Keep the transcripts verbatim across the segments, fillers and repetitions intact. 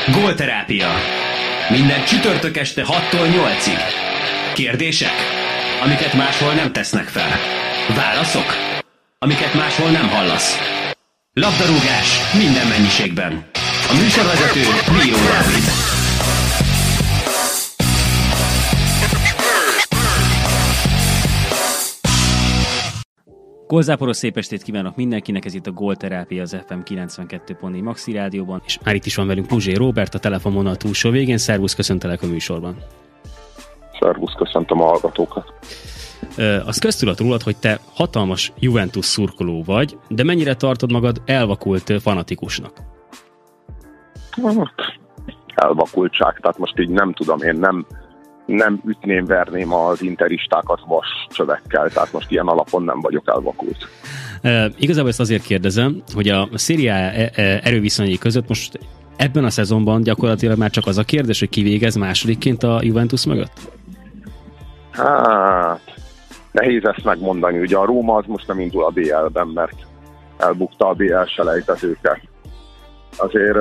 Gólterápia. Minden csütörtök este hattól nyolcig. Kérdések, amiket máshol nem tesznek fel. Válaszok, amiket máshol nem hallasz. Labdarúgás minden mennyiségben. A műsorvezető Bíró Dávid. Gólzáporos szép estét kívánok mindenkinek, ez itt a Gólterápia az ef em kilencvenkettő pont négy Maxi Rádióban, és már itt is van velünk Puzsé Róbert, a telefonvonal túlsó végén. Szervusz, köszöntelek a műsorban. Szervusz, köszöntöm a hallgatókat. Ö, azt köztudat rólad, hogy te hatalmas Juventus szurkoló vagy, de mennyire tartod magad elvakult fanatikusnak? Elvakultság, tehát most így nem tudom, én nem, nem ütném, verném az interistákat vas csövekkel, tehát most ilyen alapon nem vagyok elvakult. E, igazából ezt azért kérdezem, hogy a Serie A erőviszonyai között most ebben a szezonban gyakorlatilag már csak az a kérdés, hogy ki végez másodikként a Juventus mögött? Hát, nehéz ezt megmondani. Ugye a Róma az most nem indul a bé el-ben, mert elbukta a bé el selejtezőket. Azért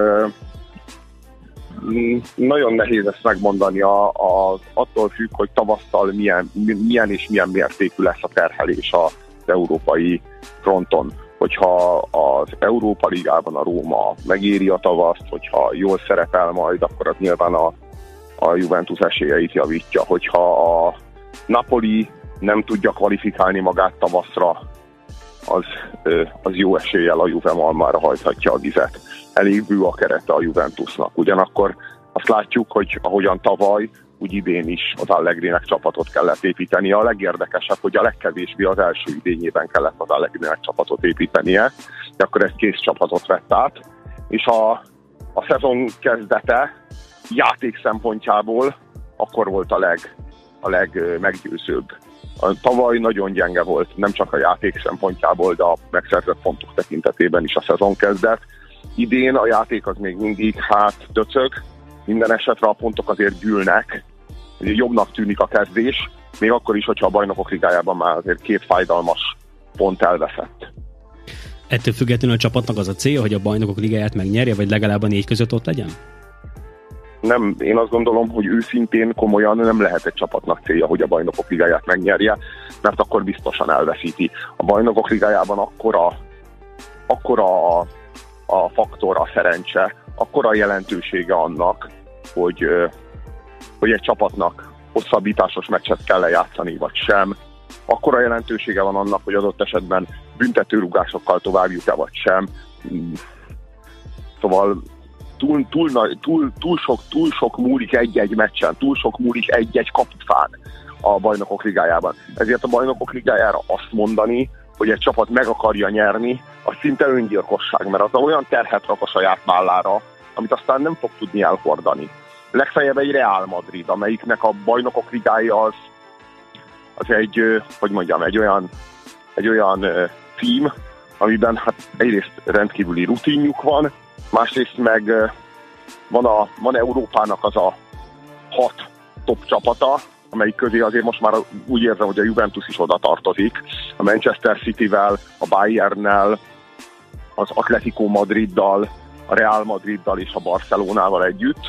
nagyon nehéz ezt megmondani, a, a, attól függ, hogy tavasszal milyen, milyen és milyen mértékű lesz a terhelés az európai fronton. Hogyha az Európa Ligában a Róma megéri a tavaszt, hogyha jól szerepel majd, akkor az nyilván a, a Juventus esélyeit javítja. Hogyha a Napoli nem tudja kvalifikálni magát tavaszra, az, az jó eséllyel a Juve malmára hajthatja a vizet. Elég bő a kerete a Juventusnak. Ugyanakkor azt látjuk, hogy ahogyan tavaly, úgy idén is az Allegrinek csapatot kellett építeni. A legérdekesebb, hogy a legkevésbé az első idényében kellett az Allegrinek csapatot építenie, de akkor egy kész csapatot vett át, és a, a szezon kezdete játék szempontjából akkor volt a, leg, a legmeggyőzőbb. A tavaly nagyon gyenge volt, nem csak a játék szempontjából, de a megszerzett pontok tekintetében is a szezon kezdet. Idén a játék az még mindig hát döcög, minden esetre a pontok azért gyűlnek, jobbnak tűnik a kezdés, még akkor is, hogyha a Bajnokok Ligájában már azért két fájdalmas pont elveszett. Ettől függetlenül a csapatnak az a célja, hogy a Bajnokok Ligáját megnyerje, vagy legalább a négy között ott legyen? Nem, én azt gondolom, hogy őszintén, komolyan nem lehet egy csapatnak célja, hogy a Bajnokok Ligáját megnyerje, mert akkor biztosan elveszíti. A Bajnokok Ligájában akkora, akkora a, a faktor, a szerencse, akkora a jelentősége annak, hogy, hogy egy csapatnak hosszabbításos meccset kell lejátszani, vagy sem. Akkora jelentősége van annak, hogy adott esetben büntetőrúgásokkal tovább jut-e, vagy sem. Szóval túl, túl, túl, túl, sok, túl sok múlik egy-egy meccsen, túl sok múlik egy-egy kapufán a Bajnokok Ligájában. Ezért a Bajnokok Ligájára azt mondani, hogy egy csapat meg akarja nyerni, az szinte öngyilkosság, mert az olyan terhet rak a saját vállára, amit aztán nem fog tudni elhordani. Legfeljebb egy Real Madrid, amelyiknek a Bajnokok Ligája az, az egy, hogy mondjam, egy olyan, egy olyan tím, amiben hát egyrészt rendkívüli rutinjuk van, másrészt meg van, a, van Európának az a hat top csapata, amelyik közé azért most már úgy érzem, hogy a Juventus is oda tartozik, a Manchester Cityvel, a Bayernnel, az Atletico Madriddal, a Real Madriddal és a Barcelonával együtt,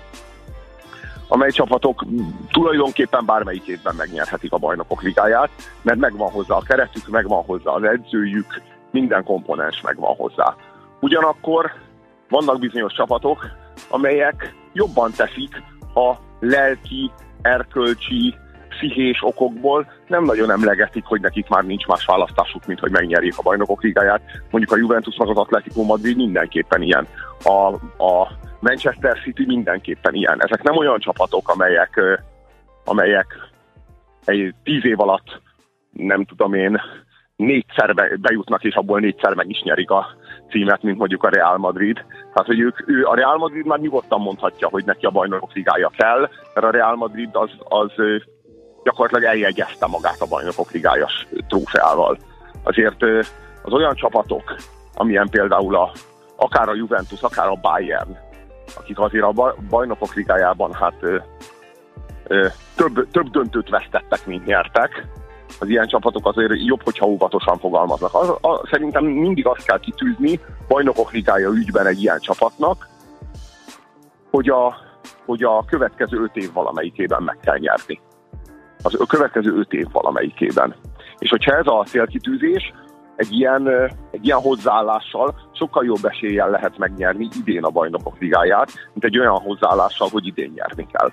amely csapatok tulajdonképpen bármelyik évben megnyerhetik a Bajnokok Ligáját, mert megvan hozzá a keretük, megvan hozzá az edzőjük, minden komponens megvan hozzá. Ugyanakkor vannak bizonyos csapatok, amelyek jobban teszik a lelki, erkölcsi, pszichés okokból, nem nagyon emlegetik, hogy nekik már nincs más választásuk, mint hogy megnyerjék a Bajnokok Ligáját. Mondjuk a Juventus meg az Atletico Madrid mindenképpen ilyen. A, a Manchester City mindenképpen ilyen. Ezek nem olyan csapatok, amelyek, amelyek egy tíz év alatt, nem tudom én, négyszer be, bejutnak, és abból négyszer meg is nyerik a címet, mint mondjuk a Real Madrid. Tehát, hogy ők, ő, a Real Madrid már nyugodtan mondhatja, hogy neki a Bajnokok Ligája kell, mert a Real Madrid az, az gyakorlatilag eljegyezte magát a Bajnokok Ligájas trófeával. Azért az olyan csapatok, amilyen például a, akár a Juventus, akár a Bayern, akik azért a Bajnokok Ligájában hát ö, ö, több, több döntőt vesztettek, mint nyertek, az ilyen csapatok azért jobb, hogyha óvatosan fogalmaznak. Az, a, szerintem mindig azt kell kitűzni Bajnokok Ligája ügyben egy ilyen csapatnak, hogy a, hogy a következő öt év valamelyikében meg kell nyerni. Az a következő öt év valamelyikében. És hogyha ez a célkitűzés, egy ilyen, egy ilyen hozzáállással sokkal jobb eséllyel lehet megnyerni idén a Bajnokok Ligáját, mint egy olyan hozzáállással, hogy idén nyerni kell.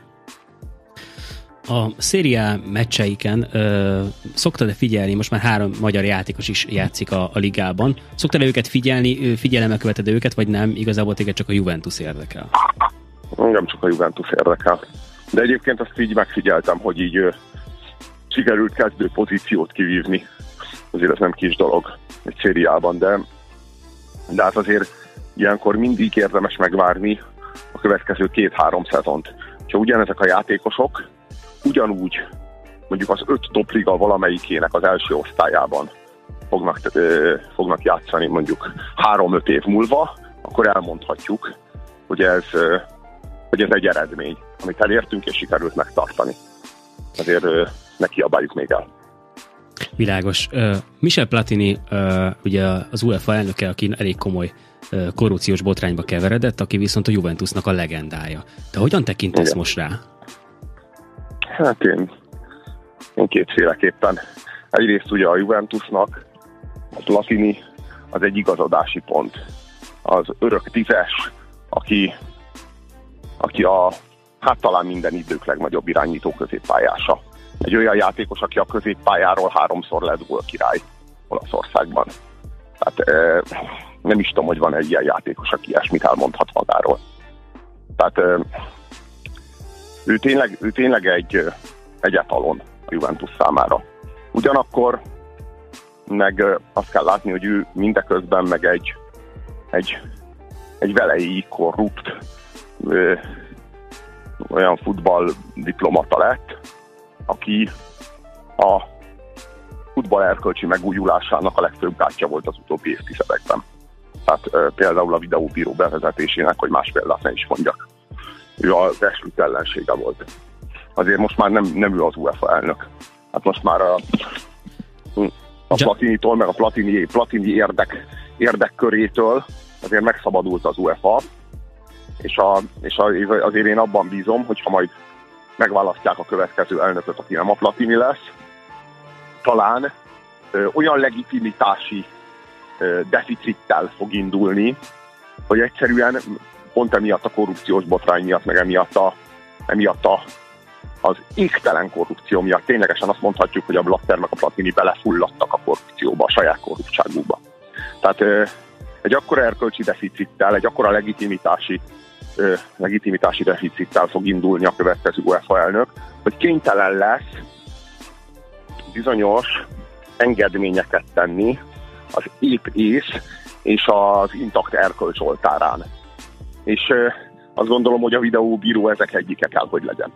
A Serie A meccseiken ö, szoktad-e figyelni, most már három magyar játékos is játszik a, a ligában, szoktad-e őket figyelni, figyelemmel követed őket, vagy nem, igazából téged csak a Juventus érdekel? Nem csak a Juventus érdekel. De egyébként azt így megfigyeltem, hogy így ö, sikerült kezdő pozíciót kivívni. Azért ez nem kis dolog egy szériában, de, de hát azért ilyenkor mindig érdemes megvárni a következő két-három szezont. Ha ugyanezek a játékosok ugyanúgy mondjuk az öt topliga valamelyikének az első osztályában fognak, ö, fognak játszani mondjuk három-öt év múlva, akkor elmondhatjuk, hogy ez, ö, hogy ez egy eredmény, amit elértünk és sikerült megtartani. Azért ö, ne kiabáljuk még el. Világos. Uh, Michel Platini, uh, ugye az UEFA elnöke, aki elég komoly uh, korrupciós botrányba keveredett, aki viszont a Juventusnak a legendája. Te hogyan tekintesz Igen. most rá? Hát én, én kétféleképpen. Egyrészt ugye a Juventusnak a Platini az egy igazodási pont. Az örök tízes, aki, aki a, hát talán minden idők legnagyobb irányító középpályása. Egy olyan játékos, aki a középpályáról háromszor lett gólkirály Olaszországban. Tehát e, nem is tudom, hogy van egy ilyen játékos, aki ilyesmit elmondhat magáról. Tehát e, ő tényleg, ő tényleg egy, egy etalon a Juventus számára. Ugyanakkor meg azt kell látni, hogy ő mindeközben meg egy, egy, egy velejéig korrupt ö, olyan futballdiplomata lett, aki a futball erkölcsi megújulásának a legfőbb gátja volt az utóbbi évtizedekben. Tehát e, például a videóbíró bevezetésének, hogy más példát ne is mondjak. Ő az esült ellensége volt. Azért most már nem, nem ő az UEFA elnök. Hát most már a, a Platinitól, meg a Platini, Platini érdek, érdekkörétől azért megszabadult az UEFA, és, a, és a, azért én abban bízom, hogyha majd megválasztják a következő elnököt, aki nem a Platini lesz, talán ö, olyan legitimitási ö, deficittel fog indulni, hogy egyszerűen pont emiatt a korrupciós botrány miatt, meg emiatt, a, emiatt a, az égtelen korrupció miatt ténylegesen azt mondhatjuk, hogy a Blatter meg a Platini belefulladtak a korrupcióba, a saját korruptságukba. Tehát ö, egy akkora erkölcsi deficittel, egy akkora legitimitási Ö, legitimitási deficittel fog indulni a következő UEFA elnök, hogy kénytelen lesz bizonyos engedményeket tenni az épp ész és az intakt erkölcs oltárán. És ö, azt gondolom, hogy a videóbíró ezek egyike kell, hogy legyen.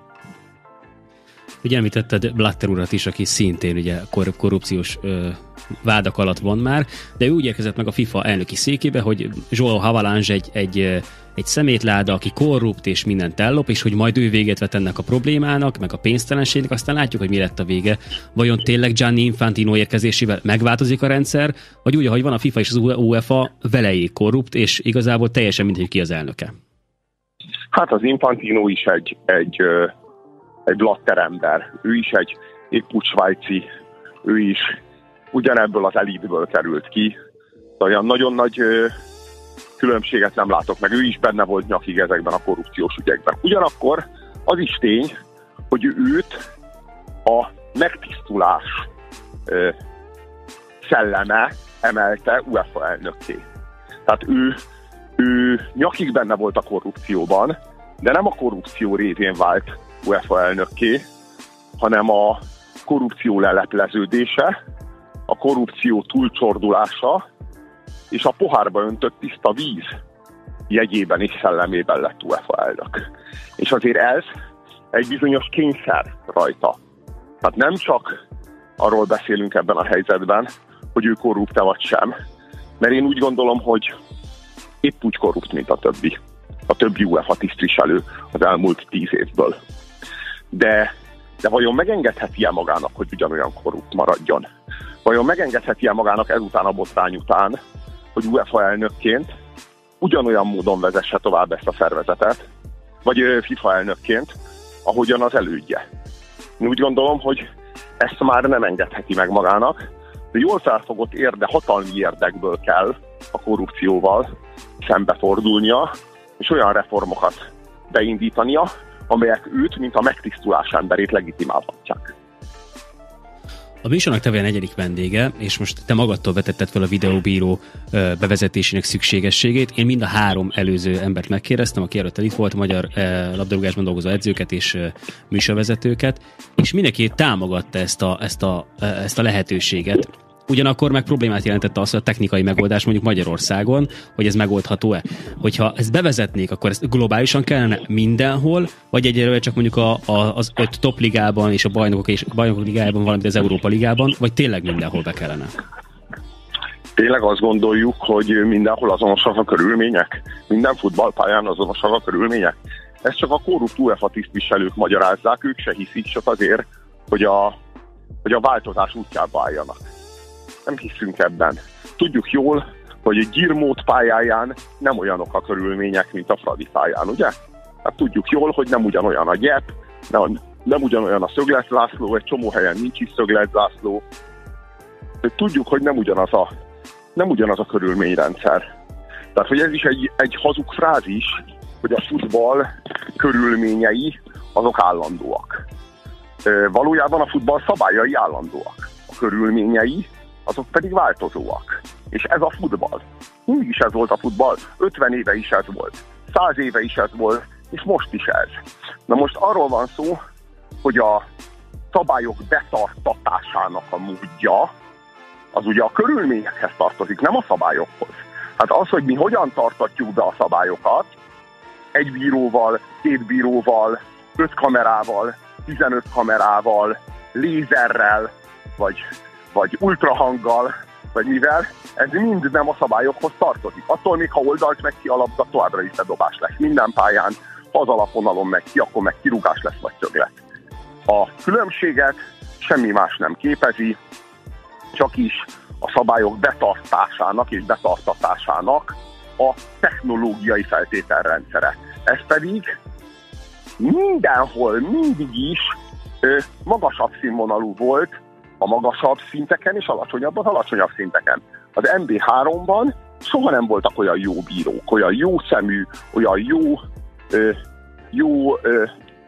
Ugye említetted Blatter urat is, aki szintén ugye kor- korrupciós ö, vádak alatt van már, de ő úgy érkezett meg a FIFA elnöki székébe, hogy João Havelange egy, egy, egy szemétláda, aki korrupt és mindent ellop, és hogy majd ő véget vet ennek a problémának, meg a pénztelenségnek, aztán látjuk, hogy mi lett a vége. Vajon tényleg Gianni Infantino érkezésével megváltozik a rendszer, vagy úgy, ahogy van a FIFA és az UEFA, velejéig korrupt, és igazából teljesen mindegy, ki az elnöke? Hát az Infantino is egy, egy, egy Blatter ember. Ő is egy épp úgy svájci, ő is ugyanebből az elitből került ki. De olyan nagyon nagy ö, különbséget nem látok meg. Ő is benne volt nyakig ezekben a korrupciós ügyekben. Ugyanakkor az is tény, hogy őt a megtisztulás ö, szelleme emelte UEFA elnökké. Tehát ő, ő nyakig benne volt a korrupcióban, de nem a korrupció révén vált UEFA elnökké, hanem a korrupció lelepleződése, a korrupció túlcsordulása és a pohárba öntött tiszta víz jegyében és szellemében lett UEFA elnök. És azért ez egy bizonyos kényszer rajta. Tehát nem csak arról beszélünk ebben a helyzetben, hogy ő korrupt-e vagy sem, mert én úgy gondolom, hogy épp úgy korrupt, mint a többi. A többi UEFA tisztviselő az elmúlt tíz évből. De, de vajon megengedheti-e magának, hogy ugyanolyan korrupt maradjon? Vajon megengedheti-e magának ezután a botrány után, hogy UEFA elnökként ugyanolyan módon vezesse tovább ezt a szervezetet, vagy FIFA elnökként, ahogyan az elődje. Én úgy gondolom, hogy ezt már nem engedheti meg magának, de jól felfogott érde, hatalmi érdekből kell a korrupcióval szembefordulnia, és olyan reformokat beindítania, amelyek őt, mint a megtisztulás emberét legitimálhatják. A műsornak te vagy a negyedik vendége, és most te magadtól vetetted fel a videóbíró bevezetésének szükségességét. Én mind a három előző embert megkérdeztem, aki előtte itt volt, a magyar labdarúgásban dolgozó edzőket és műsorvezetőket, és mindenki támogatta ezt a, ezt a, ezt a lehetőséget. Ugyanakkor meg problémát jelentette az, hogy a technikai megoldás mondjuk Magyarországon, hogy ez megoldható-e. Hogyha ezt bevezetnék, akkor ezt globálisan kellene mindenhol, vagy egyelőre csak mondjuk a, a, az öt top ligában és a bajnokok, és a bajnokok ligájában, valamint az Európa ligában, vagy tényleg mindenhol be kellene? Tényleg azt gondoljuk, hogy mindenhol azonosak a körülmények? Minden futballpályán azonosak a körülmények? Ezt csak a korrupt UEFA tisztviselők magyarázzák, ők se hiszik, csak azért, hogy a, hogy a változás útjába álljanak. Nem hiszünk ebben. Tudjuk jól, hogy egy Girmót pályáján nem olyanok a körülmények, mint a Fradi pályán, ugye? Hát tudjuk jól, hogy nem ugyanolyan a gyep, nem, nem ugyanolyan a szögletzászló, egy csomó helyen nincs is szögletzászló. Tudjuk, hogy nem ugyanaz a, nem ugyanaz a körülményrendszer. Tehát, hogy ez is egy, egy hazug frázis, hogy a futball körülményei azok állandóak. Valójában a futball szabályai állandóak. A körülményei azok pedig változóak. És ez a futball. Mindig is ez volt a futball, ötven éve is ez volt, száz éve is ez volt, és most is ez. Na most arról van szó, hogy a szabályok betartatásának a módja, az ugye a körülményekhez tartozik, nem a szabályokhoz. Hát az, hogy mi hogyan tartatjuk be a szabályokat, egy bíróval, két bíróval, öt kamerával, tizenöt kamerával, lézerrel, vagy vagy ultrahanggal, vagy mivel, ez mind nem a szabályokhoz tartozik. Attól még, ha oldalt meg ki a labda, továbbra is bedobás lesz minden pályán, ha az alapvonalon meg ki, akkor meg kirúgás lesz, vagy szöglet. A különbséget semmi más nem képezi, csak is a szabályok betartásának és betartatásának a technológiai feltételrendszere. Ez pedig mindenhol, mindig is ö, magasabb színvonalú volt, a magasabb szinteken és alacsonyabb az alacsonyabb szinteken. Az em bé háromban soha nem voltak olyan jó bírók, olyan jó szemű, olyan jó, ö, jó ö,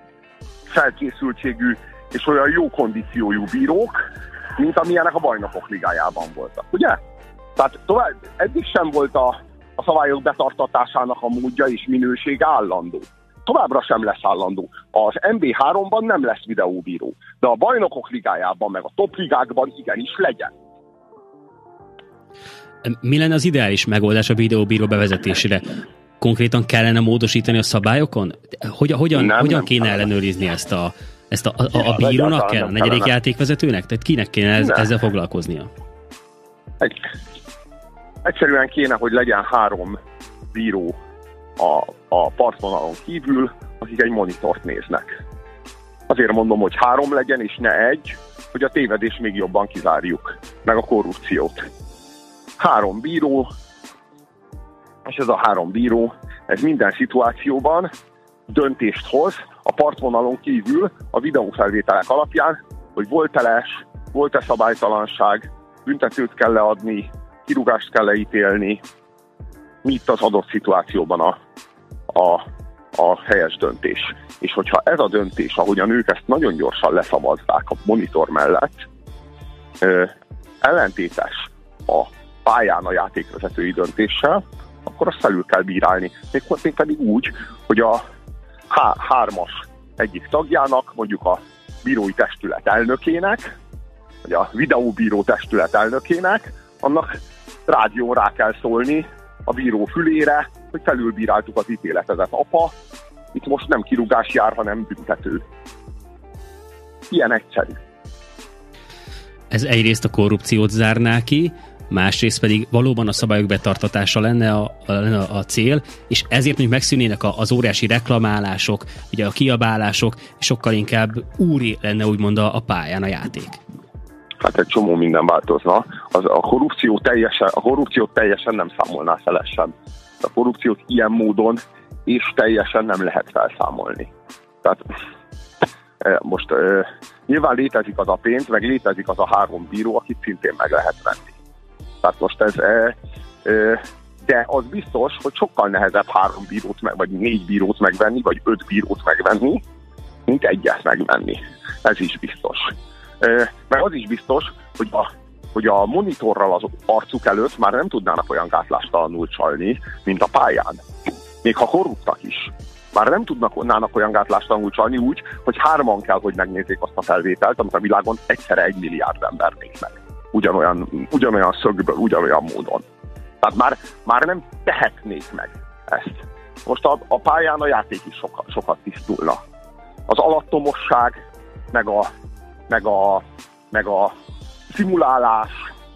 felkészültségű és olyan jó kondíciójú bírók, mint amilyenek a Bajnokok Ligájában voltak, ugye? Tehát tovább, eddig sem volt a, a szabályok betartatásának a módja és minőség állandó. Továbbra sem lesz állandó. Az em bé háromban nem lesz videóbíró, de a Bajnokok Ligájában, meg a top ligákban igenis legyen. Mi lenne az ideális megoldás a videóbíró bevezetésére? Konkrétan kellene módosítani a szabályokon? Hogy, hogyan nem, hogyan nem kéne kellene. ellenőrizni ezt a, ezt a, a, a bírónak kell, a negyedik kellene. Játékvezetőnek? Tehát kinek kéne ez, ezzel foglalkoznia? Egy, egyszerűen kéne, hogy legyen három bíró a, a partvonalon kívül, akik egy monitort néznek. Azért mondom, hogy három legyen, és ne egy, hogy a tévedést még jobban kizárjuk, meg a korrupciót. Három bíró, és ez a három bíró, ez minden szituációban döntést hoz a partvonalon kívül a videófelvételek alapján, hogy volt-e les, volt-e szabálytalanság, büntetőt kell leadni, kirúgást kell leítélni, mi itt az adott szituációban a, a, a helyes döntés. És hogyha ez a döntés, ahogyan ők ezt nagyon gyorsan leszavazzák a monitor mellett, ö, ellentétes a pályán a játékvezetői döntéssel, akkor azt felül kell bírálni. Még, még pedig úgy, hogy a há, hármas egyik tagjának, mondjuk a bírói testület elnökének, vagy a videóbíró testület elnökének, annak rádión rá kell szólni a bíró fülére, hogy felülbíráltuk az ítéletezett apa, itt most nem kirúgás jár, hanem büntető. Ilyen egyszerű. Ez egyrészt a korrupciót zárná ki, másrészt pedig valóban a szabályok betartatása lenne a, a, a cél, és ezért még megszűnének az óriási reklamálások, ugye a kiabálások, és sokkal inkább úri lenne úgymond a, a pályán a játék. Hát egy csomó minden változna. Az, a, korrupció teljesen, a korrupciót teljesen nem számolná felesen. A korrupciót ilyen módon és teljesen nem lehet felszámolni. Tehát most nyilván létezik az a pénz, meg létezik az a három bíró, akit szintén meg lehet venni. Tehát most ez... De az biztos, hogy sokkal nehezebb három bírót, meg, vagy négy bírót megvenni, vagy öt bírót megvenni, mint egyet megvenni. Ez is biztos. Mert az is biztos, hogy a, hogy a monitorral az arcuk előtt már nem tudnának olyan gátlástalanul csalni, mint a pályán. Még ha korruptak is. Már nem tudnak olyan gátlástalanul csalni úgy, hogy hárman kell, hogy megnézzék azt a felvételt, amit a világon egyszerre egy milliárd ember néz meg. Ugyanolyan, ugyanolyan szögből, ugyanolyan módon. Tehát már, már nem tehetnék meg ezt. Most a, a pályán a játék is soka, sokat tisztulna. Az alattomosság, meg a, meg a, meg a szimulálás,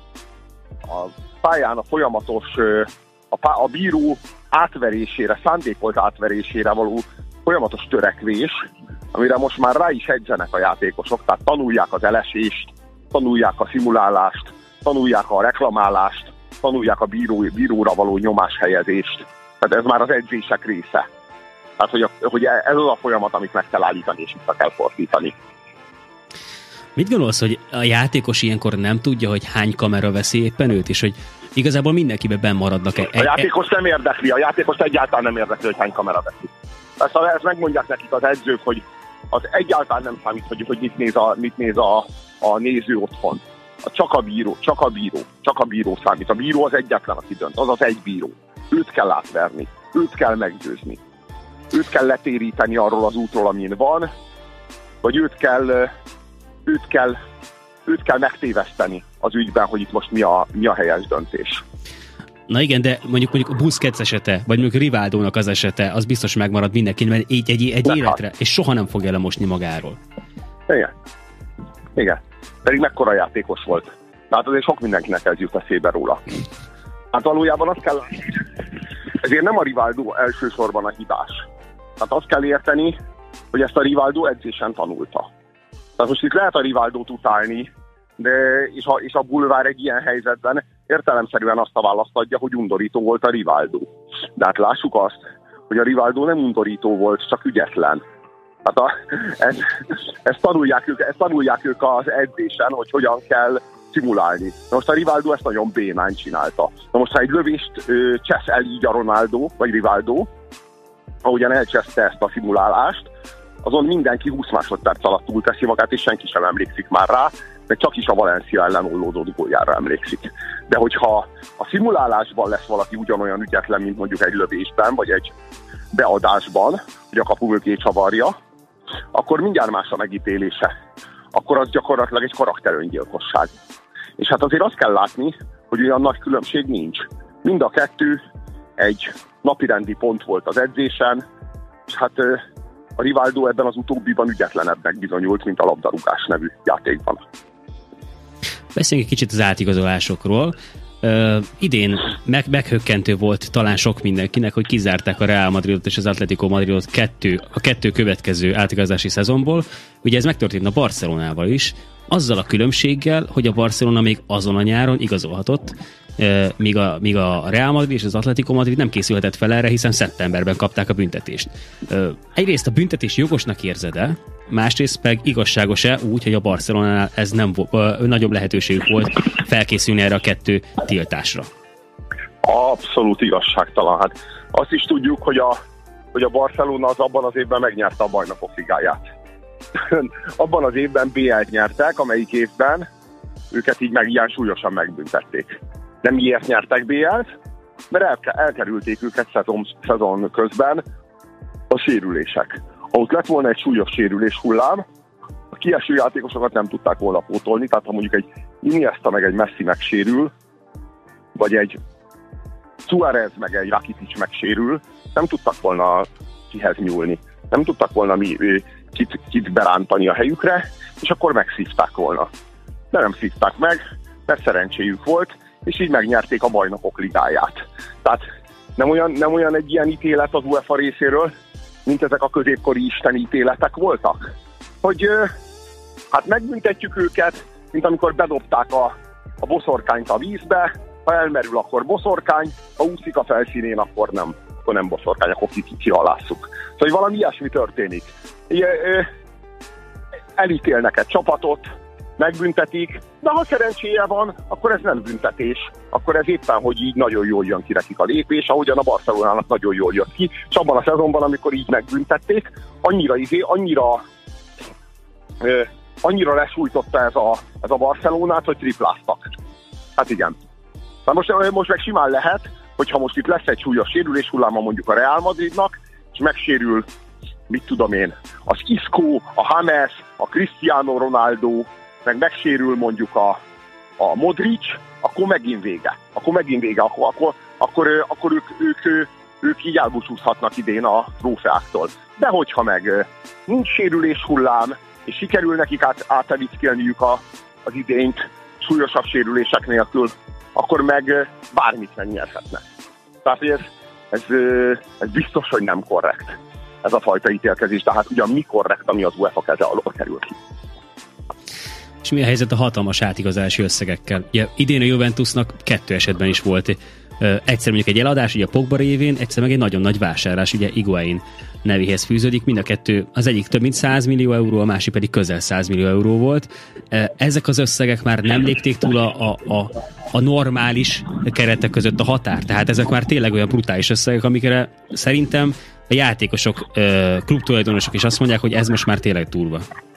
a pályán a folyamatos, a, pá, a bíró átverésére, szándékolt átverésére való folyamatos törekvés, amire most már rá is edzenek a játékosok, tehát tanulják az elesést, tanulják a szimulálást, tanulják a reklamálást, tanulják a bíró, bíróra való nyomáshelyezést. Tehát ez már az edzések része. Tehát, hogy, a, hogy ez az a folyamat, amit meg kell állítani, és vissza kell fordítani. Mit gondolsz, hogy a játékos ilyenkor nem tudja, hogy hány kamera veszi éppen őt, és hogy igazából mindenkiben benn maradnak-e? A játékos nem érdekli, a játékos egyáltalán nem érdekli, hogy hány kamera veszi. Ezt, ezt megmondják nekik az edzők, hogy az egyáltalán nem számít, hogy, hogy mit néz, a, mit néz a, a néző otthon. Csak a bíró, csak a bíró, csak a bíró számít. A bíró az egyetlen, aki dönt, az az egy bíró. Őt kell átverni, őt kell meggyőzni. Őt kell letéríteni arról az útról, amin van, vagy őt kell, őt kell, őt kell megtéveszteni az ügyben, hogy itt most mi a, mi a helyes döntés. Na igen, de mondjuk mondjuk a Busquets esete, vagy mondjuk Rivaldónak az esete, az biztos megmarad mindenkinek, mert egy, egy, egy életre, hát. És soha nem fogja lemosni magáról. Igen. Igen. Pedig mekkora játékos volt. Hát azért sok mindenkinek ez jut eszébe róla. Hát valójában azt kell látni, ezért nem a Rivaldo elsősorban a hibás. Tehát azt kell érteni, hogy ezt a Rivaldo edzésen tanulta. Tehát most itt lehet a Rivaldót utálni, de és a, és a bulvár egy ilyen helyzetben értelemszerűen azt a választ adja, hogy undorító volt a Rivaldo. De hát lássuk azt, hogy a Rivaldo nem undorító volt, csak ügyetlen. Hát a, ez, ezt, tanulják ők, ezt tanulják ők az edzésen, hogy hogyan kell szimulálni. Na most a Rivaldo ezt nagyon bénán csinálta. Na most, ha egy lövést ö, csesz el így a Ronaldo, vagy Rivaldo, ahogyan elcseszte ezt a szimulálást, azon mindenki húsz másodperc alatt túlteszi magát, és senki sem emlékszik már rá, de csak is a Valencia ellen ollódott góljára emlékszik. De hogyha a szimulálásban lesz valaki ugyanolyan ügyetlen, mint mondjuk egy lövésben, vagy egy beadásban, hogy a kapu mögé csavarja, akkor mindjárt más a megítélése. Akkor az gyakorlatilag egy karakteröngyilkosság. És hát azért azt kell látni, hogy olyan nagy különbség nincs. Mind a kettő egy napirendi pont volt az edzésen, és hát a Rivaldo ebben az utóbbiban ügyetlenebbnek bizonyult, mint a labdarúgás nevű játékban. Beszéljünk egy kicsit az átigazolásokról. Uh, idén meg, meghökkentő volt talán sok mindenkinek, hogy kizárták a Real Madridot és az Atletico Madridot kettő, a kettő következő átigazolási szezonból. Ugye ez megtörtént a Barcelonával is, azzal a különbséggel, hogy a Barcelona még azon a nyáron igazolhatott, uh, míg, a, míg a Real Madrid és az Atletico Madrid nem készülhetett fel erre, hiszen szeptemberben kapták a büntetést. Uh, egyrészt a büntetés jogosnak érzed-e, másrészt meg igazságos-e úgy, hogy a Barcelonánál ez nem vo- nagyobb lehetőségük volt felkészülni erre a kettő tiltásra? Abszolút igazságtalan. Hát azt is tudjuk, hogy a, hogy a Barcelona az abban az évben megnyerte a Bajnokok Ligáját. Abban az évben bé el-t nyertek, amelyik évben őket így meg ilyen súlyosan megbüntették. De miért nyertek bé el-t? Mert el- elkerülték őket szezon, szezon közben a sérülések. Ha ott lett volna egy súlyos sérülés hullám, a kieső játékosokat nem tudták volna pótolni, tehát ha mondjuk egy Iniesta meg egy Messi megsérül, vagy egy Suárez meg egy Rakitic megsérül, nem tudtak volna kihez nyúlni. Nem tudtak volna mi, kit, kit berántani a helyükre, és akkor megszívták volna. De nem szívták meg, mert szerencséjük volt, és így megnyerték a Bajnokok Ligáját. Tehát nem olyan, nem olyan egy ilyen ítélet az UEFA részéről, mint ezek a középkori istenítéletek voltak. Hogy hát megbüntetjük őket, mint amikor bedobták a, a boszorkányt a vízbe, ha elmerül, akkor boszorkány, ha úszik a felszínén, akkor nem. akkor nem boszorkány, akkor kihalásszuk. Szóval, hogy valami ilyesmi történik. Elítélnek egy csapatot, megbüntetik, de ha szerencséje van, akkor ez nem büntetés. Akkor ez éppen, hogy így nagyon jól jön ki nekik a lépés, ahogyan a Barcelonának nagyon jól jött ki. És abban a szezonban, amikor így megbüntették, annyira izé, annyira ö, annyira lesújtotta ez a, ez a Barcelonát, hogy tripláztak. Hát igen. Na most, most meg simán lehet, hogyha most itt lesz egy súlyos sérülés hulláma mondjuk a Real Madridnak, és megsérül, mit tudom én, az Isco, a James, a Cristiano Ronaldo, meg megsérül mondjuk a, a Modric, akkor megint vége. Akkor megint vége. Akkor, akkor, akkor, akkor ők, ők, ők, ők így elbúcsúzhatnak idén a trófeáktól. De hogyha meg nincs sérülés hullám, és sikerül nekik át, átevickélniük a, az idényt súlyosabb sérülések nélkül, akkor meg bármit megnyerhetnek. Tehát, hogy ez, ez, ez biztos, hogy nem korrekt. Ez a fajta ítélkezés, tehát ugyan mi korrekt, ami az UEFA keze alól kerül ki. És mi a helyzet a hatalmas átigazási összegekkel? Ugye, idén a Juventusnak kettő esetben is volt. Egyszer mondjuk egy eladás, ugye a Pogba révén, egyszer meg egy nagyon nagy vásárlás, ugye Higuaín nevéhez fűződik. Mind a kettő, az egyik több mint száz millió euró, a másik pedig közel száz millió euró volt. Ezek az összegek már nem lépték túl a, a, a, a normális keretek között a határ. Tehát ezek már tényleg olyan brutális összegek, amikre szerintem a játékosok, klubtulajdonosok is azt mondják, hogy ez most már tényleg túlva.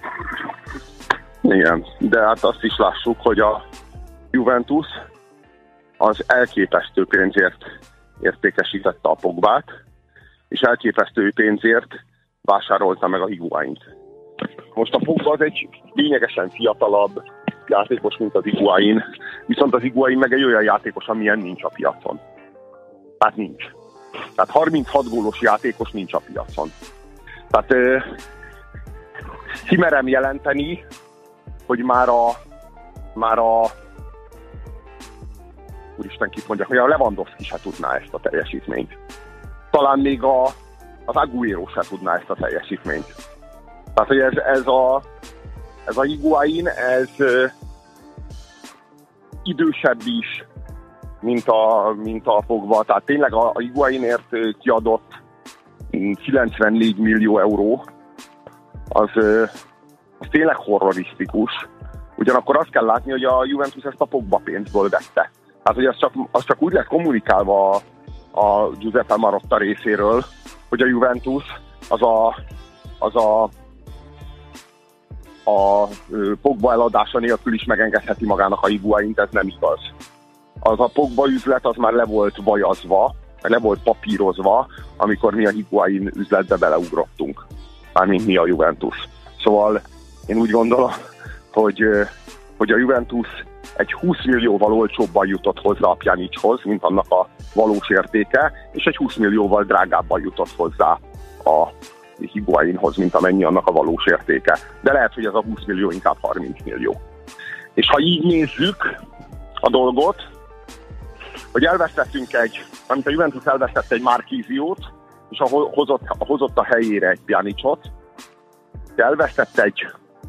Igen, de hát azt is lássuk, hogy a Juventus az elképesztő pénzért értékesítette a Pogbát, és elképesztő pénzért vásárolta meg a Higuaínt. Most a Pogba az egy lényegesen fiatalabb játékos, mint az Higuaín, viszont az Higuaín meg egy olyan játékos, amilyen nincs a piacon. Tehát nincs. Tehát harminchat gólos játékos nincs a piacon. Tehát euh, kimerem jelenteni, hogy már a már a úristen, kit mondjak, hogy a Lewandowski se tudná ezt a teljesítményt. Talán még a, az Agüero se tudná ezt a teljesítményt. Tehát, hogy ez, ez a ez a Higuaín, ez uh, idősebb is, mint a, mint a Pogba. Tehát tényleg a, a Higuainért kiadott kilencvennégy millió euró, az, uh, az tényleg horrorisztikus. Ugyanakkor azt kell látni, hogy a Juventus ezt a Pogba pénzből vette. Hát, hogy az csak, az csak úgy lett kommunikálva a, a Giuseppe Marotta részéről, hogy a Juventus az a, az a, a Pogba eladása nélkül is megengedheti magának a Higuaínt, ez nem igaz. Az a Pogba üzlet az már le volt bajazva, le volt papírozva, amikor mi a Higuaín üzletbe beleugrottunk. Mármint mi a Juventus. Szóval én úgy gondolom, hogy, hogy a Juventus egy húsz millióval olcsóbban jutott hozzá a Pjanićhoz, mint annak a valós értéke, és egy húsz millióval drágábban jutott hozzá a Higuainhoz, mint amennyi annak a valós értéke. De lehet, hogy ez a húsz millió inkább harminc millió. És ha így nézzük a dolgot, hogy elvesztettünk egy, amit a Juventus elvesztett egy Marquisiót, és a hozott, a hozott a helyére egy Pjanićot, elvesztett egy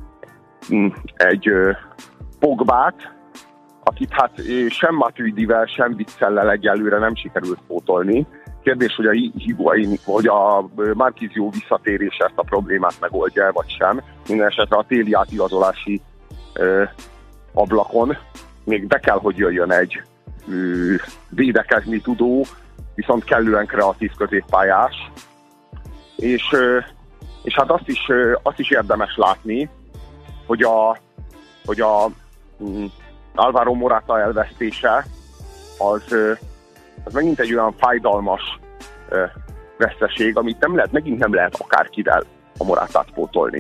egy Pogbát, akit hát sem Matuidivel, sem Witzellel egyelőre nem sikerült pótolni. Kérdés, hogy a Higuaín, hogy a Marquisio visszatérése ezt a problémát megoldja, vagy sem. Minden esetre a téli átigazolási ö, ablakon még be kell, hogy jöjjön egy ö, védekezni tudó, viszont kellően kreatív középpályás. És, ö, és hát azt is, ö, azt is érdemes látni, hogy a, hogy a um, Alvaro Morata elvesztése az, az megint egy olyan fájdalmas uh, veszteség, amit nem lehet, megint nem lehet akárkivel a Moratát pótolni.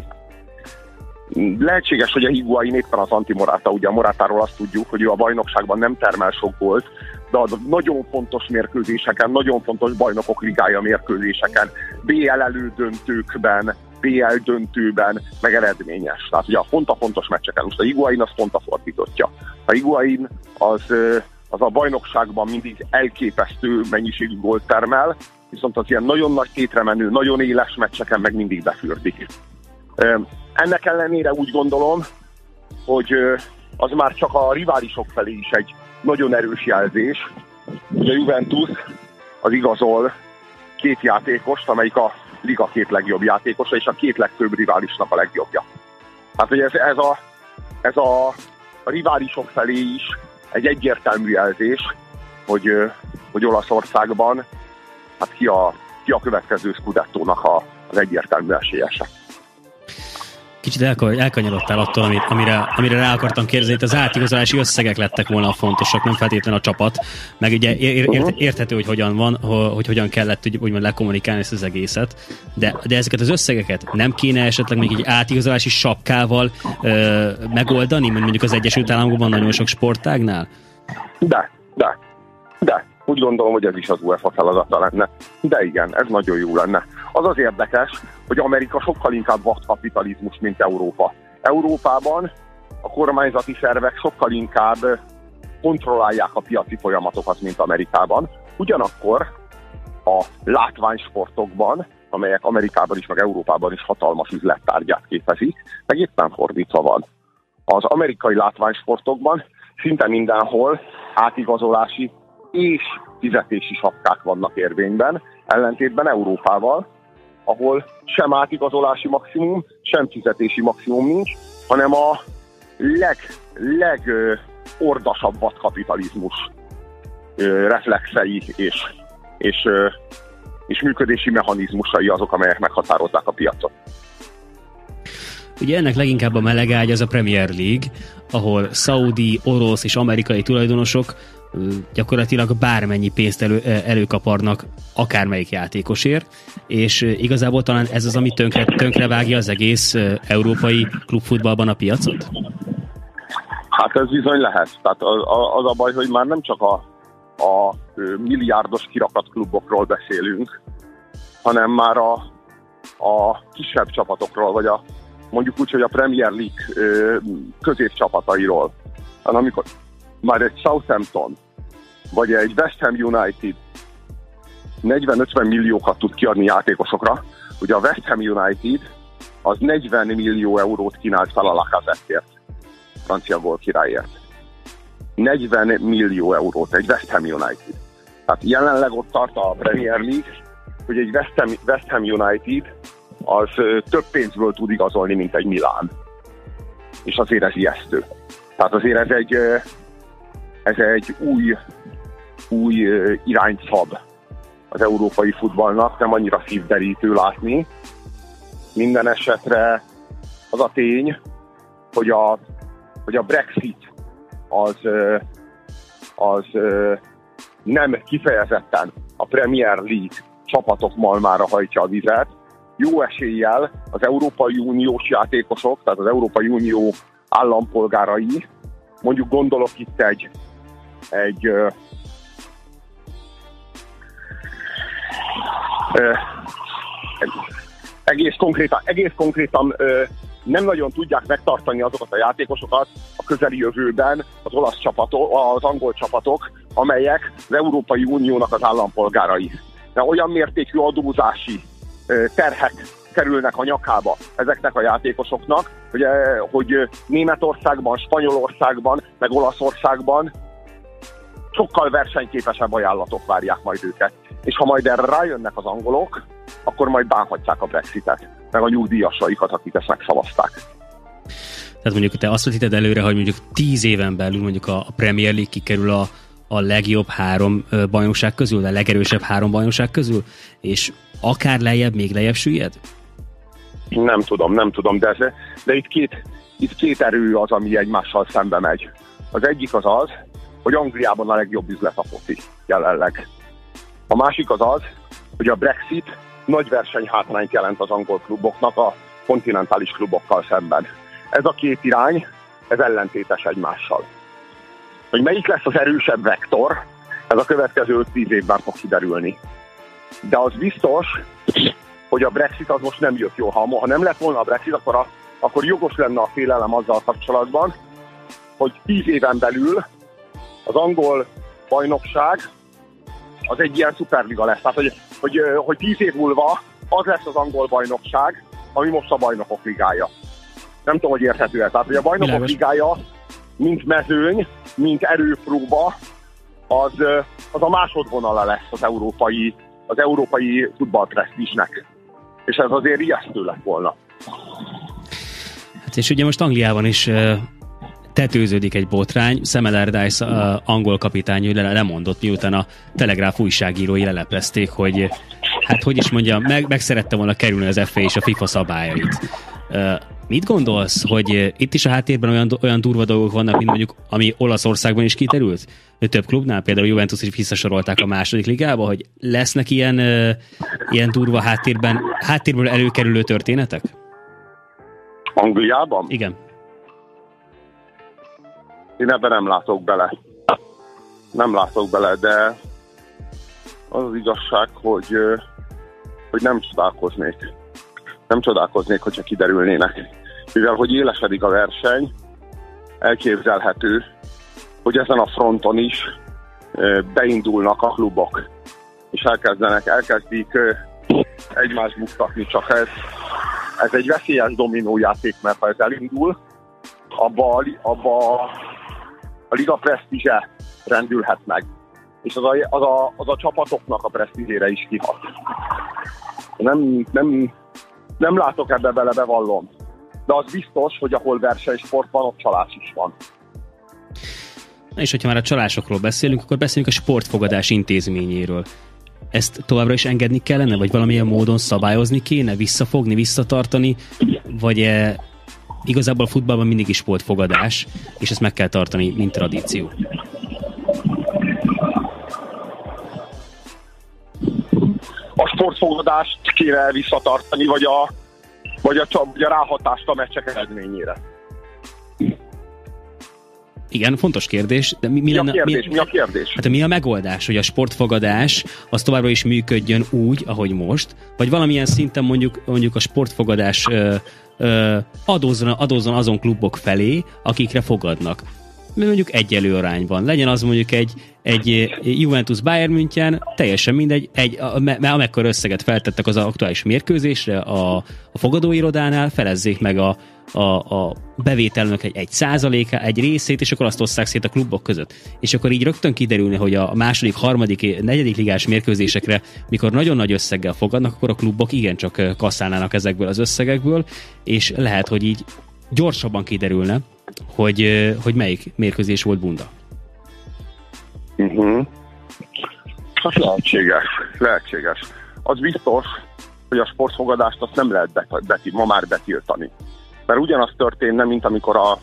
Lehetséges, hogy a Higuaín éppen az anti-Morata, ugye a Moratáról azt tudjuk, hogy ő a bajnokságban nem termel sok gólt, de a nagyon fontos mérkőzéseken, nagyon fontos bajnokok ligája mérkőzéseken, bé el elődöntőkben, bé el döntőben meg eredményes. Tehát ugye a pont a fontos meccseken. Most a Higuaín az pont a fordítottja. A Higuaín az, az a bajnokságban mindig elképesztő mennyiségű gólt termel, viszont az ilyen nagyon nagy tétre menő, nagyon éles meccseken meg mindig befürdik. Ennek ellenére úgy gondolom, hogy az már csak a riválisok felé is egy nagyon erős jelzés, hogy a Juventus az igazol két játékost, amelyik a liga két legjobb játékosa, és a két legfőbb riválisnak a legjobbja. Tehát, hogy ez, ez, a, ez a, a riválisok felé is egy egyértelmű jelzés, hogy, hogy Olaszországban hát ki, a, ki a következő Scudettónak a, az egyértelmű esélyese. Kicsit elkanyarodtál attól, amire, amire rá akartam kérdezni, az átigazolási összegek lettek volna a fontosak, nem feltétlenül a csapat, meg ugye ér, ért, érthető, hogy hogyan van, hogy hogyan kellett úgymond lekommunikálni ezt az egészet, de, de ezeket az összegeket nem kéne esetleg még egy átigazolási sapkával ö, megoldani, mondjuk az Egyesült Államokban nagyon sok sportágnál? De, de, de. Úgy gondolom, hogy ez is az UEFA feladata lenne. De igen, ez nagyon jó lenne. Az az érdekes, hogy Amerika sokkal inkább vaktkapitalizmus, mint Európa. Európában a kormányzati szervek sokkal inkább kontrollálják a piaci folyamatokat, mint Amerikában. Ugyanakkor a látványsportokban, amelyek Amerikában is, meg Európában is hatalmas üzlettárgyát képezik, meg éppen fordítva van. Az amerikai látványsportokban szinte mindenhol átigazolási és fizetési sapkák vannak érvényben, ellentétben Európával, ahol sem átigazolási maximum, sem fizetési maximum nincs, hanem a leg, leg ö, ordasabb vadkapitalizmus ö, reflexei és, és, ö, és működési mechanizmusai azok, amelyek meghatározzák a piacot. Ugye ennek leginkább a melegágy az a Premier League, ahol szaudi, orosz és amerikai tulajdonosok gyakorlatilag bármennyi pénzt elő, előkaparnak akármelyik játékosért, és igazából talán ez az, ami tönkre, tönkrevágja az egész európai klubfutballban a piacot? Hát ez bizony lehet. Tehát az, az a baj, hogy már nem csak a, a milliárdos kirakat klubokról beszélünk, hanem már a, a kisebb csapatokról, vagy a mondjuk úgy, hogy a Premier League középcsapatairól. Hát amikor már egy Southampton, vagy egy West Ham United negyven-ötven milliókat tud kiadni játékosokra, ugye a West Ham United az negyven millió eurót kínált fel a Lacazetteért, francia gólkirályért. negyven millió eurót egy West Ham United. Tehát jelenleg ott tart a Premier League, hogy egy West Ham, West Ham United az több pénzből tud igazolni, mint egy Milán. És azért ez ijesztő. Tehát azért ez egy, ez egy új, új irányt szab az európai futballnak, nem annyira szívderítő látni. Minden esetre az a tény, hogy a, hogy a Brexit az, az nem kifejezetten a Premier League csapatok malmára hajtja a vizet. Jó eséllyel az Európai Uniós játékosok, tehát az Európai Unió állampolgárai, mondjuk gondolok itt egy, egy ö, ö, egész konkrétan, egész konkrétan ö, nem nagyon tudják megtartani azokat a játékosokat a közeli jövőben az olasz csapatok, az angol csapatok, amelyek az Európai Uniónak az állampolgárai. De olyan mértékű adózási terhek kerülnek a nyakába ezeknek a játékosoknak, hogy, hogy Németországban, Spanyolországban, meg Olaszországban sokkal versenyképesebb ajánlatok várják majd őket. És ha majd erre rájönnek az angolok, akkor majd bánhatják a Brexitet, meg a nyugdíjasaikat, akik ezt megszavazták. Tehát mondjuk te azt vetíted előre, hogy mondjuk tíz éven belül mondjuk a Premier League kikerül a a legjobb három bajnokság közül, a legerősebb három bajnokság közül, és akár lejjebb, még lejjebb süllyed? Nem tudom, nem tudom, de, ez, de itt, két, itt két erő az, ami egymással szembe megy. Az egyik az az, hogy Angliában a legjobb üzlet a foci jelenleg. A másik az az, hogy a Brexit nagy versenyhátrányt jelent az angol kluboknak a kontinentális klubokkal szemben. Ez a két irány, ez ellentétes egymással. Hogy melyik lesz az erősebb vektor, ez a következő öt-tíz évben fog kiderülni. De az biztos, hogy a Brexit az most nem jött jól. Ha, ha nem lett volna a Brexit, akkor, a, akkor jogos lenne a félelem azzal kapcsolatban, hogy tíz éven belül az angol bajnokság az egy ilyen szuperliga lesz. Tehát, hogy, hogy, hogy tíz év múlva az lesz az angol bajnokság, ami most a bajnokok ligája. Nem tudom, hogy érthető ez. Tehát, hogy a bajnokok Bilágos. ligája mint mezőny, mint erőpróba, az, az a másodvonala lesz az európai az európai futballpresztízsnek. És ez azért ijesztő lett volna. Hát és ugye most Angliában is uh, tetőződik egy botrány. Sam Allardyce, uh, angol kapitány, le- lemondott, miután a Telegráf újságírói leleplezték, hogy hát hogy is mondjam, meg, meg szerette volna kerülni az ef á és a FIFA szabályait. Uh, mit gondolsz, hogy uh, itt is a háttérben olyan, olyan durva dolgok vannak, mint mondjuk, ami Olaszországban is kiterült? Több klubnál, például a Juventus is visszasorolták a második ligába, hogy lesznek ilyen, uh, ilyen durva háttérben, háttérből előkerülő történetek? Angliában? Igen. Én ebben nem látok bele. Nem látok bele, de az az igazság, hogy, hogy nem csodálkoznék. Nem csodálkoznék, hogyha kiderülnének. Mivel, hogy élesedik a verseny, elképzelhető, hogy ezen a fronton is beindulnak a klubok. És elkezdenek, elkezdik egymást buktatni, csak ez, ez egy veszélyes dominójáték, mert ha ez elindul, abba, abba a liga presztízse rendülhet meg. És az a, az, a, az a csapatoknak a presztízsére is kihat. Nem, nem, nem látok ebbe bele, bevallom. De az biztos, hogy ahol versenysport van, ott csalás is van. És hogyha már a csalásokról beszélünk, akkor beszélünk a sportfogadás intézményéről. Ezt továbbra is engedni kellene, vagy valamilyen módon szabályozni kéne, visszafogni, visszatartani, vagy e, igazából a futballban mindig is sportfogadás, és ezt meg kell tartani, mint tradíció. A sportfogadást kéne visszatartani, vagy a, vagy a, vagy a ráhatást a meccsek eredményére? Igen, fontos kérdés. De mi, mi, mi, a lenne, kérdés, mi, mi a kérdés? Hát mi a megoldás, hogy a sportfogadás az továbbra is működjön úgy, ahogy most, vagy valamilyen szinten mondjuk, mondjuk a sportfogadás ö, ö, adózzon, adózzon azon klubok felé, akikre fogadnak. Mondjuk egyelő arányban. Legyen az mondjuk egy, egy Juventus Bayern München, teljesen mindegy, egy, amekkor összeget feltettek az aktuális mérkőzésre a, a fogadóirodánál, felezzék meg a, a, a bevételnek egy, egy százaléka, egy részét, és akkor azt osszák szét a klubok között. És akkor így rögtön kiderülne, hogy a második, harmadik, negyedik ligás mérkőzésekre, mikor nagyon nagy összeggel fogadnak, akkor a klubok igencsak kasszálnának ezekből az összegekből, és lehet, hogy így gyorsabban kiderülne, hogy, hogy melyik mérkőzés volt bunda. Uh-huh. Hát lehetséges, lehetséges. Az biztos, hogy a sportfogadást azt nem lehet bet- beti- ma már betiltani. Mert ugyanaz történne, mint amikor a,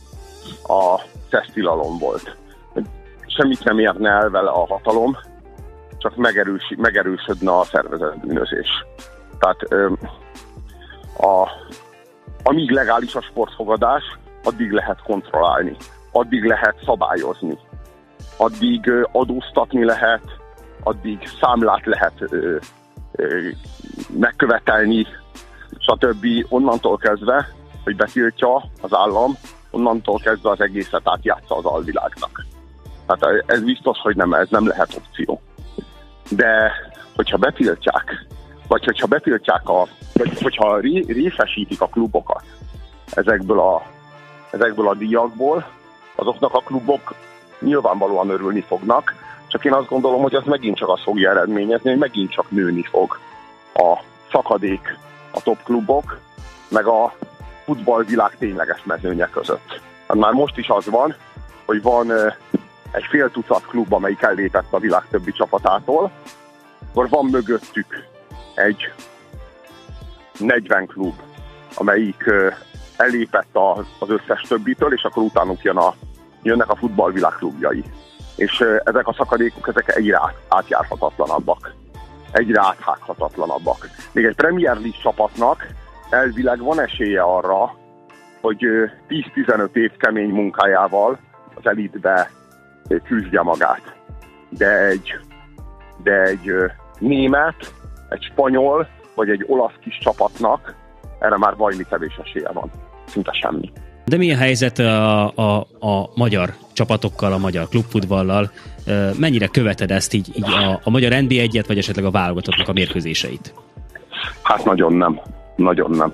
a szesztilalom volt. Semmit nem érne el vele a hatalom, csak megerős, megerősödne a szervezett bűnözés. Tehát ö, a, amíg legális a sportfogadás, addig lehet kontrollálni, addig lehet szabályozni, addig ö, adóztatni lehet, addig számlát lehet ö, ö, megkövetelni, stb. Onnantól kezdve, hogy betiltja az állam, onnantól kezdve az egészet átjátsza az alvilágnak. Hát ez biztos, hogy nem, ez nem lehet opció. De hogyha betiltják, vagy hogyha betiltják a, vagy hogyha ré, részesítik a klubokat ezekből a, ezekből a díjakból, azoknak a klubok nyilvánvalóan örülni fognak, csak én azt gondolom, hogy az megint csak azt fogja eredményezni, hogy megint csak nőni fog a szakadék a top klubok, meg a futballvilág tényleges mezőnye között. Hát már most is az van, hogy van egy fél tucat klub, amelyik ellépett a világ többi csapatától, akkor van mögöttük egy negyven klub, amelyik ellépett az összes többitől, és akkor utánuk jön a, jönnek a futballvilág klubjai. És ezek a szakadékok, ezek egyre átjárhatatlanabbak. Egyre áthághatatlanabbak. Még egy Premier League csapatnak elvileg van esélye arra, hogy tíz-tizenöt év kemény munkájával az elitbe küzdje magát. De egy, de egy német, egy spanyol, vagy egy olasz kis csapatnak erre már bajmi kevés esélye van. Szinte semmi. De mi a helyzet a, a, a magyar csapatokkal, a magyar klubfutballal? Mennyire követed ezt így, így a, a magyar en bé egyet, vagy esetleg a válogatottnak a mérkőzéseit? Hát nagyon nem. Nagyon nem.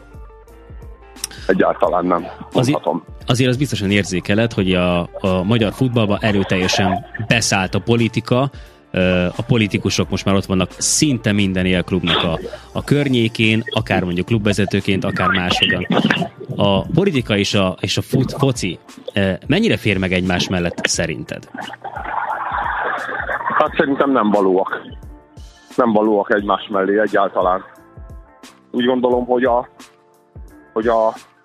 Egyáltalán nem. Azért, azért az biztosan érzékeled, hogy a, a magyar futballban erőteljesen beszállt a politika. a politikusok most már ott vannak szinte minden ilyen klubnak a, a környékén, akár mondjuk klubvezetőként, akár máshogyan. A politika és a, és a fut, foci mennyire fér meg egymás mellett szerinted? Hát szerintem nem valóak. Nem valóak egymás mellé egyáltalán. Úgy gondolom, hogy a, hogy a,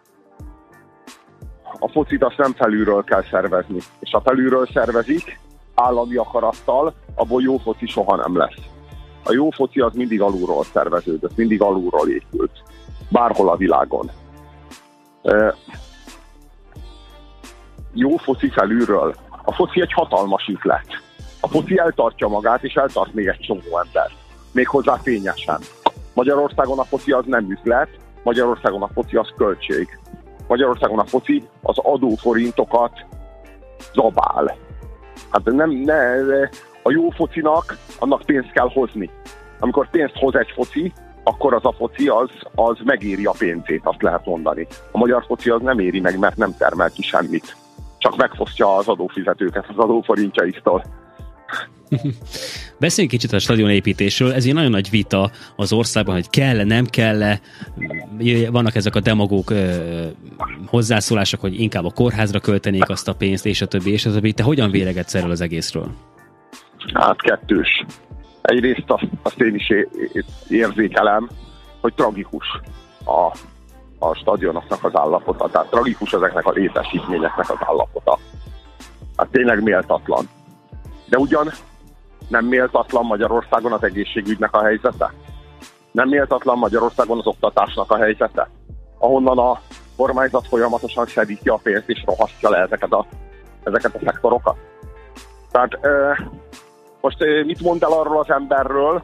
a focit azt nem felülről kell szervezni. És ha felülről szervezik, állami akarattal, abból jó foci soha nem lesz. A jó foci az mindig alulról szerveződött, mindig alulról épült. Bárhol a világon. E, jó foci felülről. A foci egy hatalmas üzlet. A foci eltartja magát, és eltart még egy csomó ember. Méghozzá fényesen. Magyarországon a foci az nem üzlet, Magyarországon a foci az költség. Magyarországon a foci az adóforintokat zabál. Hát nem, ne, a jó focinak, annak pénzt kell hozni. Amikor pénzt hoz egy foci, akkor az a foci az, az megéri a pénzét, azt lehet mondani. A magyar foci az nem éri meg, mert nem termel ki semmit. Csak megfosztja az adófizetőket az adóforintjaiktól. Beszéljünk kicsit a stadionépítésről. Ez egy nagyon nagy vita az országban, hogy kell-e, nem kell-e. Vannak ezek a demagóg ö, hozzászólások, hogy inkább a kórházra költenék azt a pénzt, és a többi, és a többi. Te hogyan vélekedsz erről az egészről? Hát kettős. Egyrészt azt, azt én is érzékelem, hogy tragikus a, a stadionoknak az állapota. Tehát tragikus ezeknek a létesítményeknek az állapota. Hát tényleg méltatlan. De ugyan nem méltatlan Magyarországon az egészségügynek a helyzete? Nem méltatlan Magyarországon az oktatásnak a helyzete? Ahonnan a kormányzat folyamatosan szedíti a pénzt és rohasztja le ezeket a, ezeket a szektorokat. Tehát ö, most ö, mit mond el arról az emberről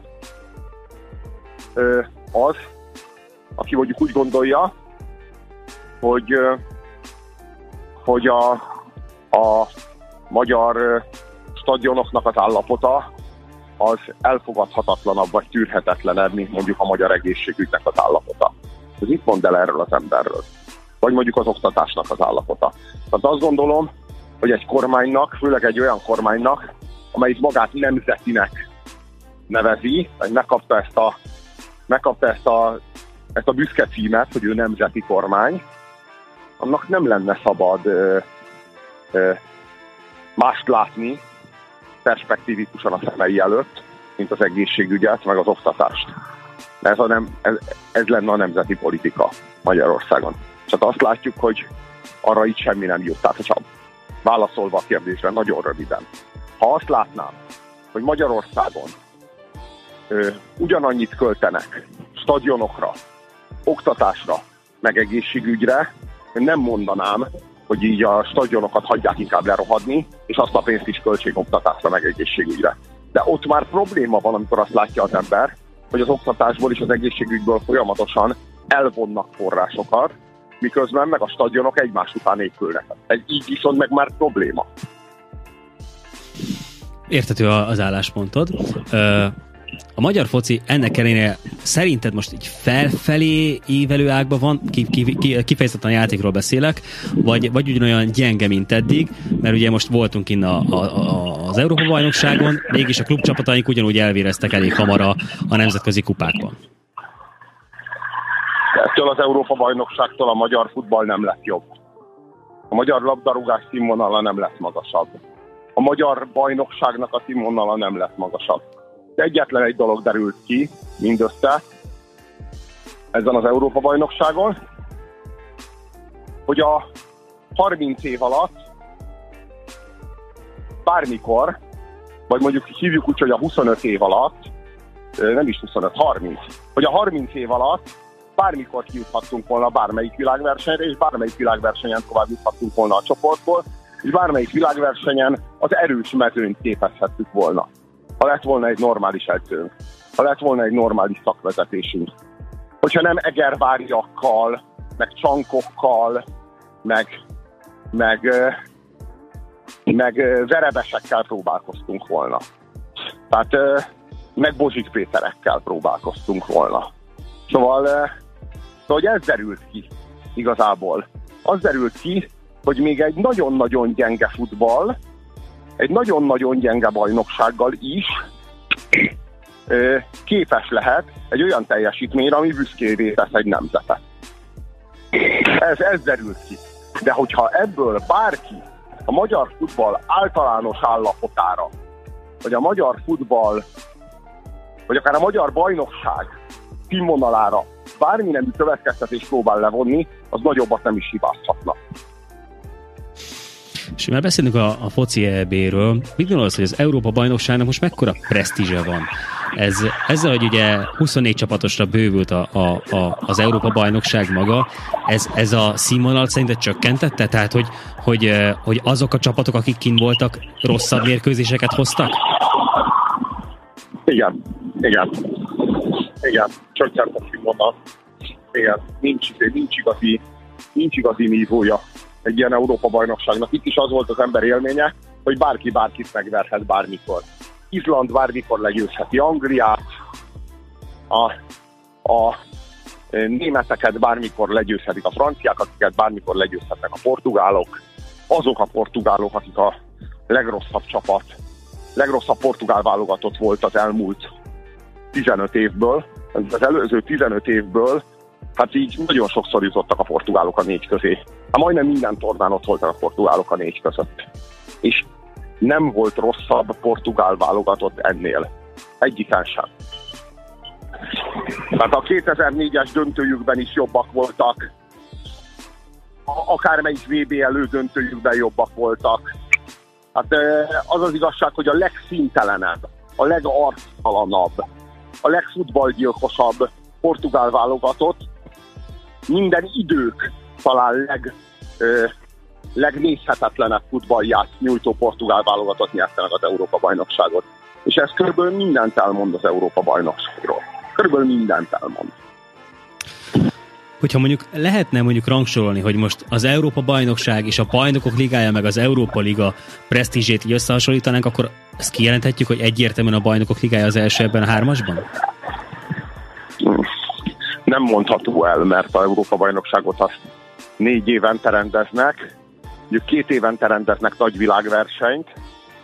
ö, az, aki mondjuk úgy gondolja, hogy, ö, hogy a, a magyar ö, stadionoknak az állapota az elfogadhatatlanabb vagy tűrhetetlenebb, mint mondjuk a magyar egészségügynek az állapota. Ez mit mond el erről az emberről? Vagy mondjuk az oktatásnak az állapota. Tehát azt gondolom, hogy egy kormánynak, főleg egy olyan kormánynak, amelyik magát nemzetinek nevezi, vagy megkapta ezt a, megkapta ezt a, ezt a büszke címet, hogy ő nemzeti kormány, annak nem lenne szabad ö, ö, mást látni, perspektívikusan a szemei előtt, mint az egészségügyet, meg az oktatást. Ez, a nem, ez, ez lenne a nemzeti politika Magyarországon. Csak azt látjuk, hogy arra itt semmi nem jut. Tehát, hogyha válaszolva a kérdésre nagyon röviden. Ha azt látnám, hogy Magyarországon ö, ugyanannyit költenek stadionokra, oktatásra, meg egészségügyre, nem mondanám, hogy így a stadionokat hagyják inkább lerohadni, és azt a pénzt is költségoktatásra, meg egészségügyre. De ott már probléma van, amikor azt látja az ember, hogy az oktatásból és az egészségügyből folyamatosan elvonnak forrásokat, miközben meg a stadionok egymás után épülnek. Ez így viszont meg már probléma. Érthető az álláspontod. A magyar foci ennek ellenére szerinted most így felfelé ívelő ágban van, kifejezetten a játékról beszélek, vagy, vagy ugyanolyan gyenge, mint eddig, mert ugye most voltunk innen a, a, az Európa-bajnokságon, mégis a klubcsapataink ugyanúgy elvéreztek elég hamar a, a nemzetközi kupákban. Ettől az Európa-bajnokságtól a magyar futball nem lett jobb. A magyar labdarúgás színvonala nem lett magasabb. A magyar bajnokságnak a színvonala nem lett magasabb. De egyetlen egy dolog derült ki mindössze ezen az Európa-bajnokságon, hogy a harminc év alatt bármikor, vagy mondjuk hívjuk úgy, hogy a huszonöt év alatt, nem is huszonöt, harminc, hogy a harminc év alatt bármikor kijuthattunk volna bármelyik világversenyre, és bármelyik világversenyen tovább juthattunk volna a csoportból, és bármelyik világversenyen az erős mezőnyt képezhettük volna. Ha lett volna egy normális edzőnk, ha lett volna egy normális szakvezetésünk. Hogyha nem egerváriakkal, meg csankokkal, meg, meg, meg verebesekkel próbálkoztunk volna. Tehát meg Bozsik Péterekkel próbálkoztunk volna. Szóval, szóval ez derült ki igazából. Az derült ki, hogy még egy nagyon-nagyon gyenge futball, egy nagyon-nagyon gyenge bajnoksággal is képes lehet egy olyan teljesítményre, ami büszkévé tesz egy nemzetet. Ez, ez derült ki. De hogyha ebből bárki a magyar futball általános állapotára, vagy a magyar futball, vagy akár a magyar bajnokság színvonalára bármi nemű következtetést próbál levonni, az nagyobbat nem is hibázhatna. És már beszélünk a, a foci é bé-ről. Mit gondolsz, hogy az Európa-bajnokságnak most mekkora presztízse van? Ez, ezzel, hogy ugye huszonnégy csapatosra bővült a, a, a, az Európa-bajnokság maga, ez, ez a színvonalat szerinted csökkentette? Tehát, hogy, hogy, hogy azok a csapatok, akik kint voltak, rosszabb mérkőzéseket hoztak? Igen, igen. Igen, csökkent a színvonal. Igen, nincs, nincs igazi, nincs igazi nívója egy ilyen Európa-bajnokságnak. Itt is az volt az ember élménye, hogy bárki bárkit megverhet bármikor. Izland bármikor legyőzheti Angliát, a, a németeket bármikor legyőzhetik a franciák, akiket bármikor legyőzhetnek a portugálok. Azok a portugálok, akik a legrosszabb csapat, legrosszabb portugál válogatott volt az elmúlt tizenöt évből, az előző tizenöt évből, hát így nagyon sokszor jutottak a portugálok a négy közé. Hát majdnem minden tornán ott voltak a portugálok a négy között. És nem volt rosszabb portugál válogatott ennél. Egyiken sem. Tehát a kétezer-négyes döntőjükben is jobbak voltak. Akármelyik vé bé elődöntőjükben jobbak voltak. Hát az az igazság, hogy a legszíntelenebb, a legarctalanabb, a legfutballgyilkosabb portugál válogatott minden idők talán leg, ö, legnézhetetlenebb futballját nyújtó portugál válogatott nyerte meg az Európa-bajnokságot. És ez körülbelül mindent elmond az Európa-bajnokságról. Körülbelül mindent elmond. Hogyha mondjuk lehetne mondjuk rangsorolni, hogy most az Európa-bajnokság és a Bajnokok Ligája meg az Európa-liga presztízsét így összehasonlítanánk, akkor ezt kijelenthetjük, hogy egyértelműen a Bajnokok Ligája az első ebben a hármasban? Nem mondható el, mert az Európa-bajnokságot azt négy évente rendeznek, mondjuk két évente rendeznek nagy világversenyt.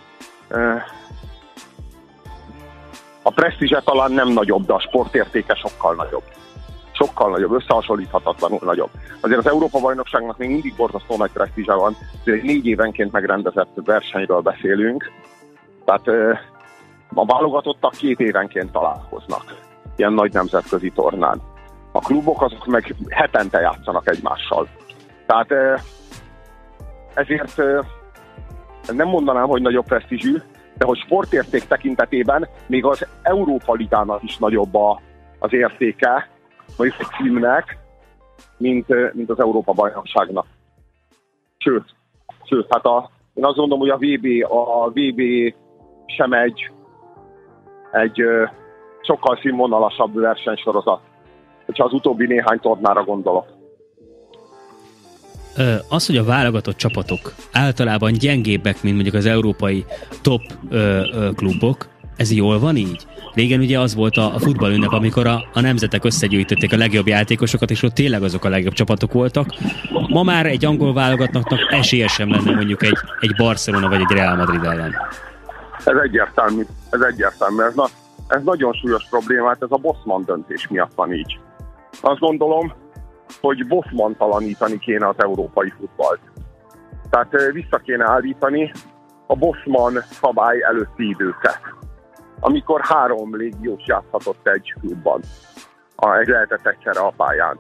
A presztízse talán nem nagyobb, de a sportértéke sokkal nagyobb. Sokkal nagyobb, összehasonlíthatatlanul nagyobb. Azért az Európa-bajnokságnak még mindig borzasztó nagy presztízse van, egy négy évenként megrendezett versenyről beszélünk, tehát a válogatottak két évenként találkoznak ilyen nagy nemzetközi tornán. A klubok azok meg hetente játszanak egymással. Tehát ezért nem mondanám, hogy nagyobb presztízsű, de hogy sportérték tekintetében még az Európa Ligának is nagyobb a, az értéke, vagy a címnek, mint, mint az Európa-bajnokságnak. Sőt, sőt, hát a, én azt gondolom, hogy a vé bé, a vé bé sem egy, egy sokkal színvonalasabb versenysorozat, hogyha az utóbbi néhány tornára gondolok. Az, hogy a válogatott csapatok általában gyengébbek, mint mondjuk az európai top ö, ö, klubok, ez jól van így? Régen ugye az volt a, a futballünnep, amikor a, a nemzetek összegyűjtötték a legjobb játékosokat, és ott tényleg azok a legjobb csapatok voltak. Ma már egy angol válogatottnak esélye sem lenne mondjuk egy, egy Barcelona vagy egy Real Madrid ellen. Ez egyértelmű, ez egyértelmű. Ez, na, ez nagyon súlyos problémát, ez a Bosman döntés miatt van így. Azt gondolom, hogy Bosman-talanítani kéne az európai futballt. Tehát vissza kéne állítani a Bosman szabály előtti időket, amikor három légiós játszhatott egy klubban. Egy lehetett egyszerre a pályán.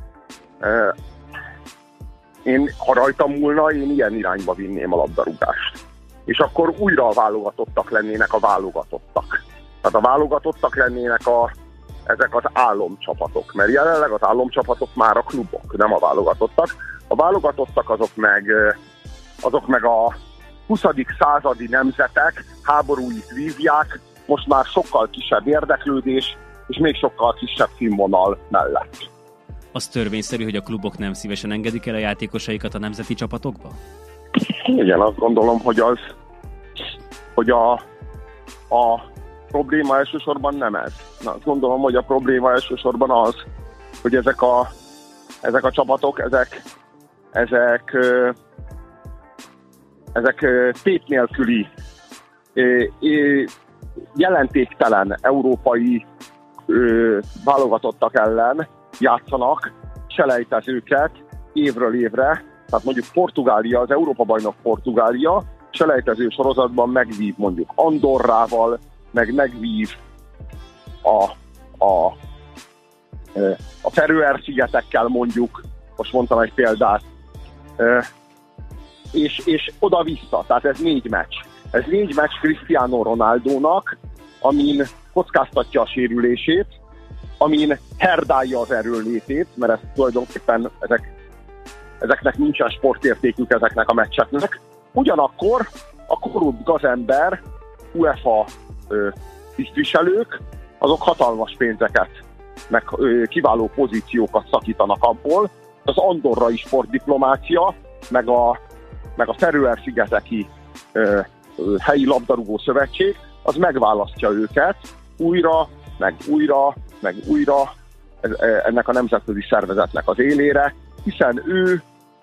Én, ha rajtam múlna, én ilyen irányba vinném a labdarúgást. És akkor újra a válogatottak lennének a válogatottak. Tehát a válogatottak lennének a, ezek az álomcsapatok. Mert jelenleg az álomcsapatok már a klubok, nem a válogatottak. A válogatottak azok meg, azok meg a huszadik századi nemzetek háborúit vívják, most már sokkal kisebb érdeklődés, és még sokkal kisebb színvonal mellett. Az törvényszerű, hogy a klubok nem szívesen engedik el a játékosaikat a nemzeti csapatokba? Igen, azt gondolom, hogy az, hogy a, a probléma elsősorban nem ez. Na, azt gondolom, hogy a probléma elsősorban az, hogy ezek a, ezek a csapatok, ezek, ezek, ezek tét nélküli jelentéktelen európai ö, válogatottak ellen játszanak selejtezőket évről évre, tehát mondjuk Portugália, az Európa-bajnok Portugália selejtező sorozatban megvív mondjuk Andorrával, meg megvív a, a, a Feröer-szigetekkel mondjuk, most mondtam egy példát, és, és oda-vissza, tehát ez négy meccs. Ez négy meccs Cristiano Ronaldónak, amin kockáztatja a sérülését, amin herdálja az erőnlétét, mert ez tulajdonképpen ezek, ezeknek nincsen sportértékük ezeknek a meccseknek. Ugyanakkor a korrupt gazember, UEFA ö, tisztviselők, azok hatalmas pénzeket, meg ö, kiváló pozíciókat szakítanak abból. Az andorrai sportdiplomácia, meg a, meg a Feröer-szigeteki ö, ö, helyi labdarúgó szövetség, az megválasztja őket újra, meg újra, meg újra ennek a nemzetközi szervezetnek az élére, hiszen ő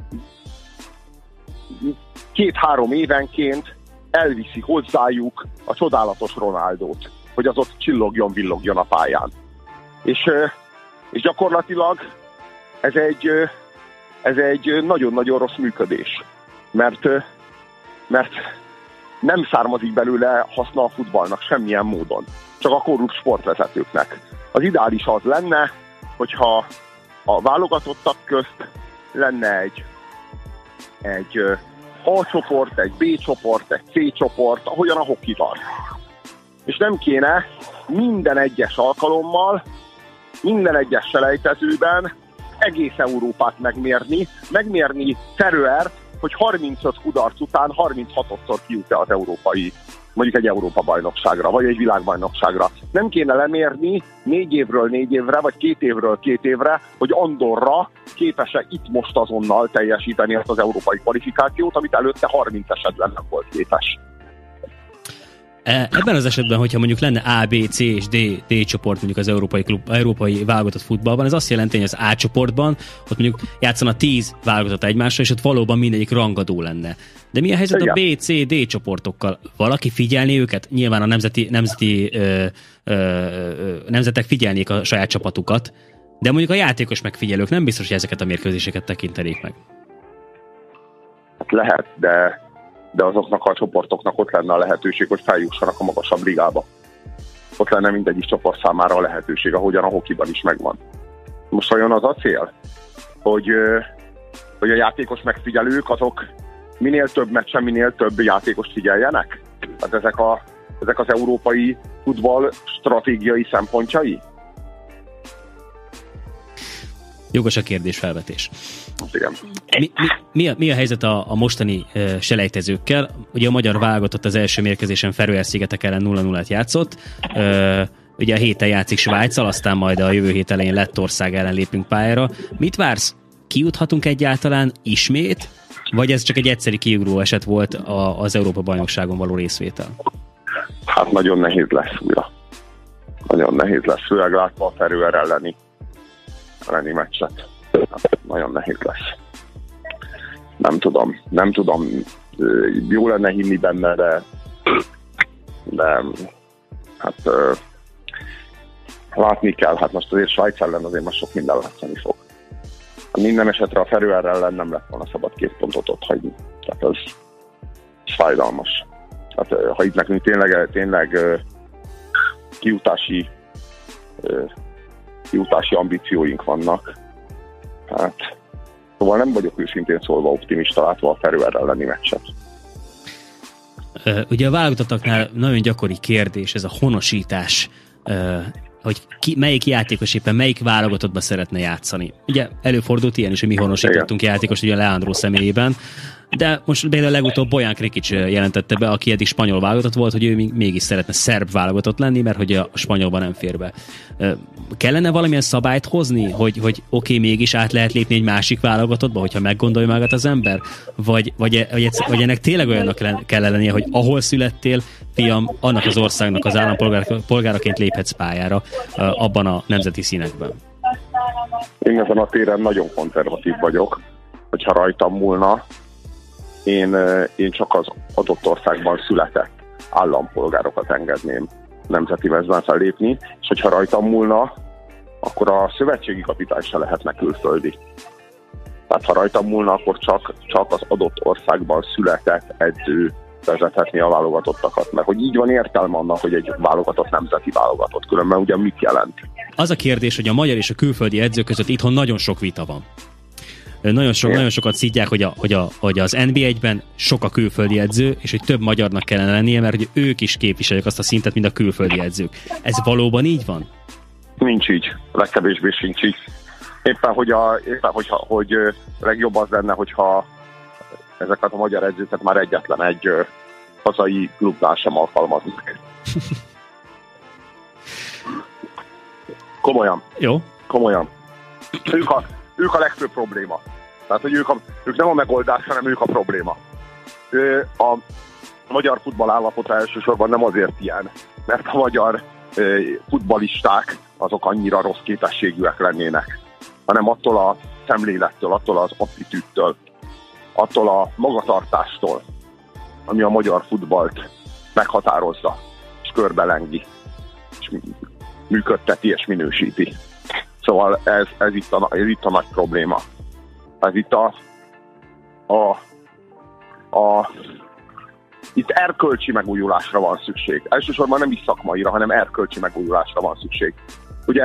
két-három évenként elviszi hozzájuk a csodálatos Ronaldót, hogy az ott csillogjon, villogjon a pályán. És, és gyakorlatilag ez egy, ez egy nagyon-nagyon rossz működés, mert, mert nem származik belőle haszna a futballnak semmilyen módon, csak a korrupt sportvezetőknek. Az ideális az lenne, hogyha a válogatottak közt lenne egy, egy A csoport, egy B csoport, egy C csoport, ahogyan a hokiban. És nem kéne minden egyes alkalommal, minden egyes selejtezőben egész Európát megmérni, megmérni Feröert, hogy harmincöt kudarc után harminchatodszor kijut-e az európai, mondjuk egy Európa-bajnokságra, vagy egy világbajnokságra. Nem kéne lemérni négy évről négy évre, vagy két évről két évre, hogy Andorra képes-e itt most azonnal teljesíteni azt az európai kvalifikációt, amit előtte harminc esetben nem volt képes. Ebben az esetben, hogyha mondjuk lenne A, B, C és D, D csoport mondjuk az európai, klub, európai válogatott futballban, ez azt jelenti, hogy az A csoportban ott mondjuk játszana tíz válogatott egymásra, és ott valóban mindegyik rangadó lenne. De mi a helyzet igen. a B, C, D csoportokkal? Valaki figyelni őket? Nyilván a nemzeti, nemzeti ö, ö, ö, nemzetek figyelnék a saját csapatukat, de mondjuk a játékos megfigyelők nem biztos, hogy ezeket a mérkőzéseket tekintenék meg. Lehet, de de azoknak a csoportoknak ott lenne a lehetőség, hogy feljussanak a magasabb ligába. Ott lenne mindegyik csoport számára a lehetőség, ahogyan a hokiban is megvan. Most olyan az a cél, hogy, hogy a játékos megfigyelők azok minél több meccsen, minél több játékost figyeljenek? Hát ezek, a, ezek az európai futball stratégiai szempontjai? Jogos a kérdésfelvetés. Igen. Mi, mi, mi, a, mi a helyzet a, a mostani uh, selejtezőkkel? Ugye a magyar válogatott az első mérkőzésen Feröer-szigetek ellen nulla nullát játszott. Uh, ugye a héten játszik Svájccal, aztán majd a jövő hét elején Lettország ellen lépünk pályára. Mit vársz? Kijuthatunk egyáltalán ismét? Vagy ez csak egy egyszeri kiugró eset volt a, az Európa-bajnokságon való részvétel? Hát nagyon nehéz lesz újra. Nagyon nehéz lesz, főleg látva a Feröer elleni elleni meccset. Hát, nagyon nehéz lesz. Nem tudom, nem tudom. Jó lenne hinni benne, de de hát látni kell. Hát most azért Svájc ellen azért most sok minden látszani fog. Minden esetre a Feröer ellen nem lett volna szabad két pontot ott hagyni. Tehát ez fájdalmas. Hát, ha itt nekünk tényleg, tényleg kiutási kiutási ambícióink vannak. Hát, szóval nem vagyok őszintén szólva optimista látva a Feröer elleni meccset. Ugye a válogatottaknál nagyon gyakori kérdés ez a honosítás, hogy ki, melyik játékos éppen melyik válogatottba szeretne játszani. Ugye előfordult ilyen is, hogy mi honosítottunk igen. játékos ugye Leandro személyében, de most például legutóbb Bojan Krikic jelentette be, aki eddig spanyol válogatott volt, hogy ő mégis szeretne szerb válogatott lenni, mert hogy a spanyolban nem fér be. Kellene valamilyen szabályt hozni, hogy, hogy oké, okay, mégis át lehet lépni egy másik válogatottba, hogyha meggondolja magát az ember? Vagy, vagy, vagy, vagy ennek tényleg olyannak kell lennie, hogy ahol születtél, fiam, annak az országnak az állampolgáraként léphetsz pályára abban a nemzeti színekben? Én ezen a téren nagyon konzervatív vagyok, hogyha rajtam múlna, Én, én csak az adott országban született állampolgárokat engedném nemzeti mezben fellépni, és hogyha rajtam múlna, akkor a szövetségi kapitány se lehetne külföldi. Tehát ha rajtam múlna, akkor csak, csak az adott országban született edző vezethetné a válogatottakat, mert hogy így van értelme annak, hogy egy válogatott nemzeti válogatott, különben ugye mit jelent? Az a kérdés, hogy a magyar és a külföldi edzők között itthon nagyon sok vita van. Nagyon, sok, nagyon sokat szítják, hogy, a, hogy, a, hogy az en bé egyben sok a külföldi edző, és hogy több magyarnak kellene lennie, mert hogy ők is képviselik azt a szintet, mint a külföldi edzők. Ez valóban így van? Nincs így, legkevésbé sincs így. Éppen, hogy, a, éppen hogy, hogy legjobb az lenne, hogyha ezeket a magyar edzőket már egyetlen egy hazai klubnál sem alkalmaznak. Komolyan. Jó. Komolyan. Ők a, ők a legfőbb probléma. Tehát, hogy ők, a, ők nem a megoldás, hanem ők a probléma. A magyar futball állapota elsősorban nem azért ilyen, mert a magyar futballisták azok annyira rossz képességűek lennének, hanem attól a szemlélettől, attól az attitűdtől, attól a magatartástól, ami a magyar futballt meghatározza, és körbelengi, és működteti, és minősíti. Szóval ez, ez, itt, a, ez itt a nagy probléma. Ez itt a, a, a itt erkölcsi megújulásra van szükség. Elsősorban nem is szakmaira, hanem erkölcsi megújulásra van szükség. Ugye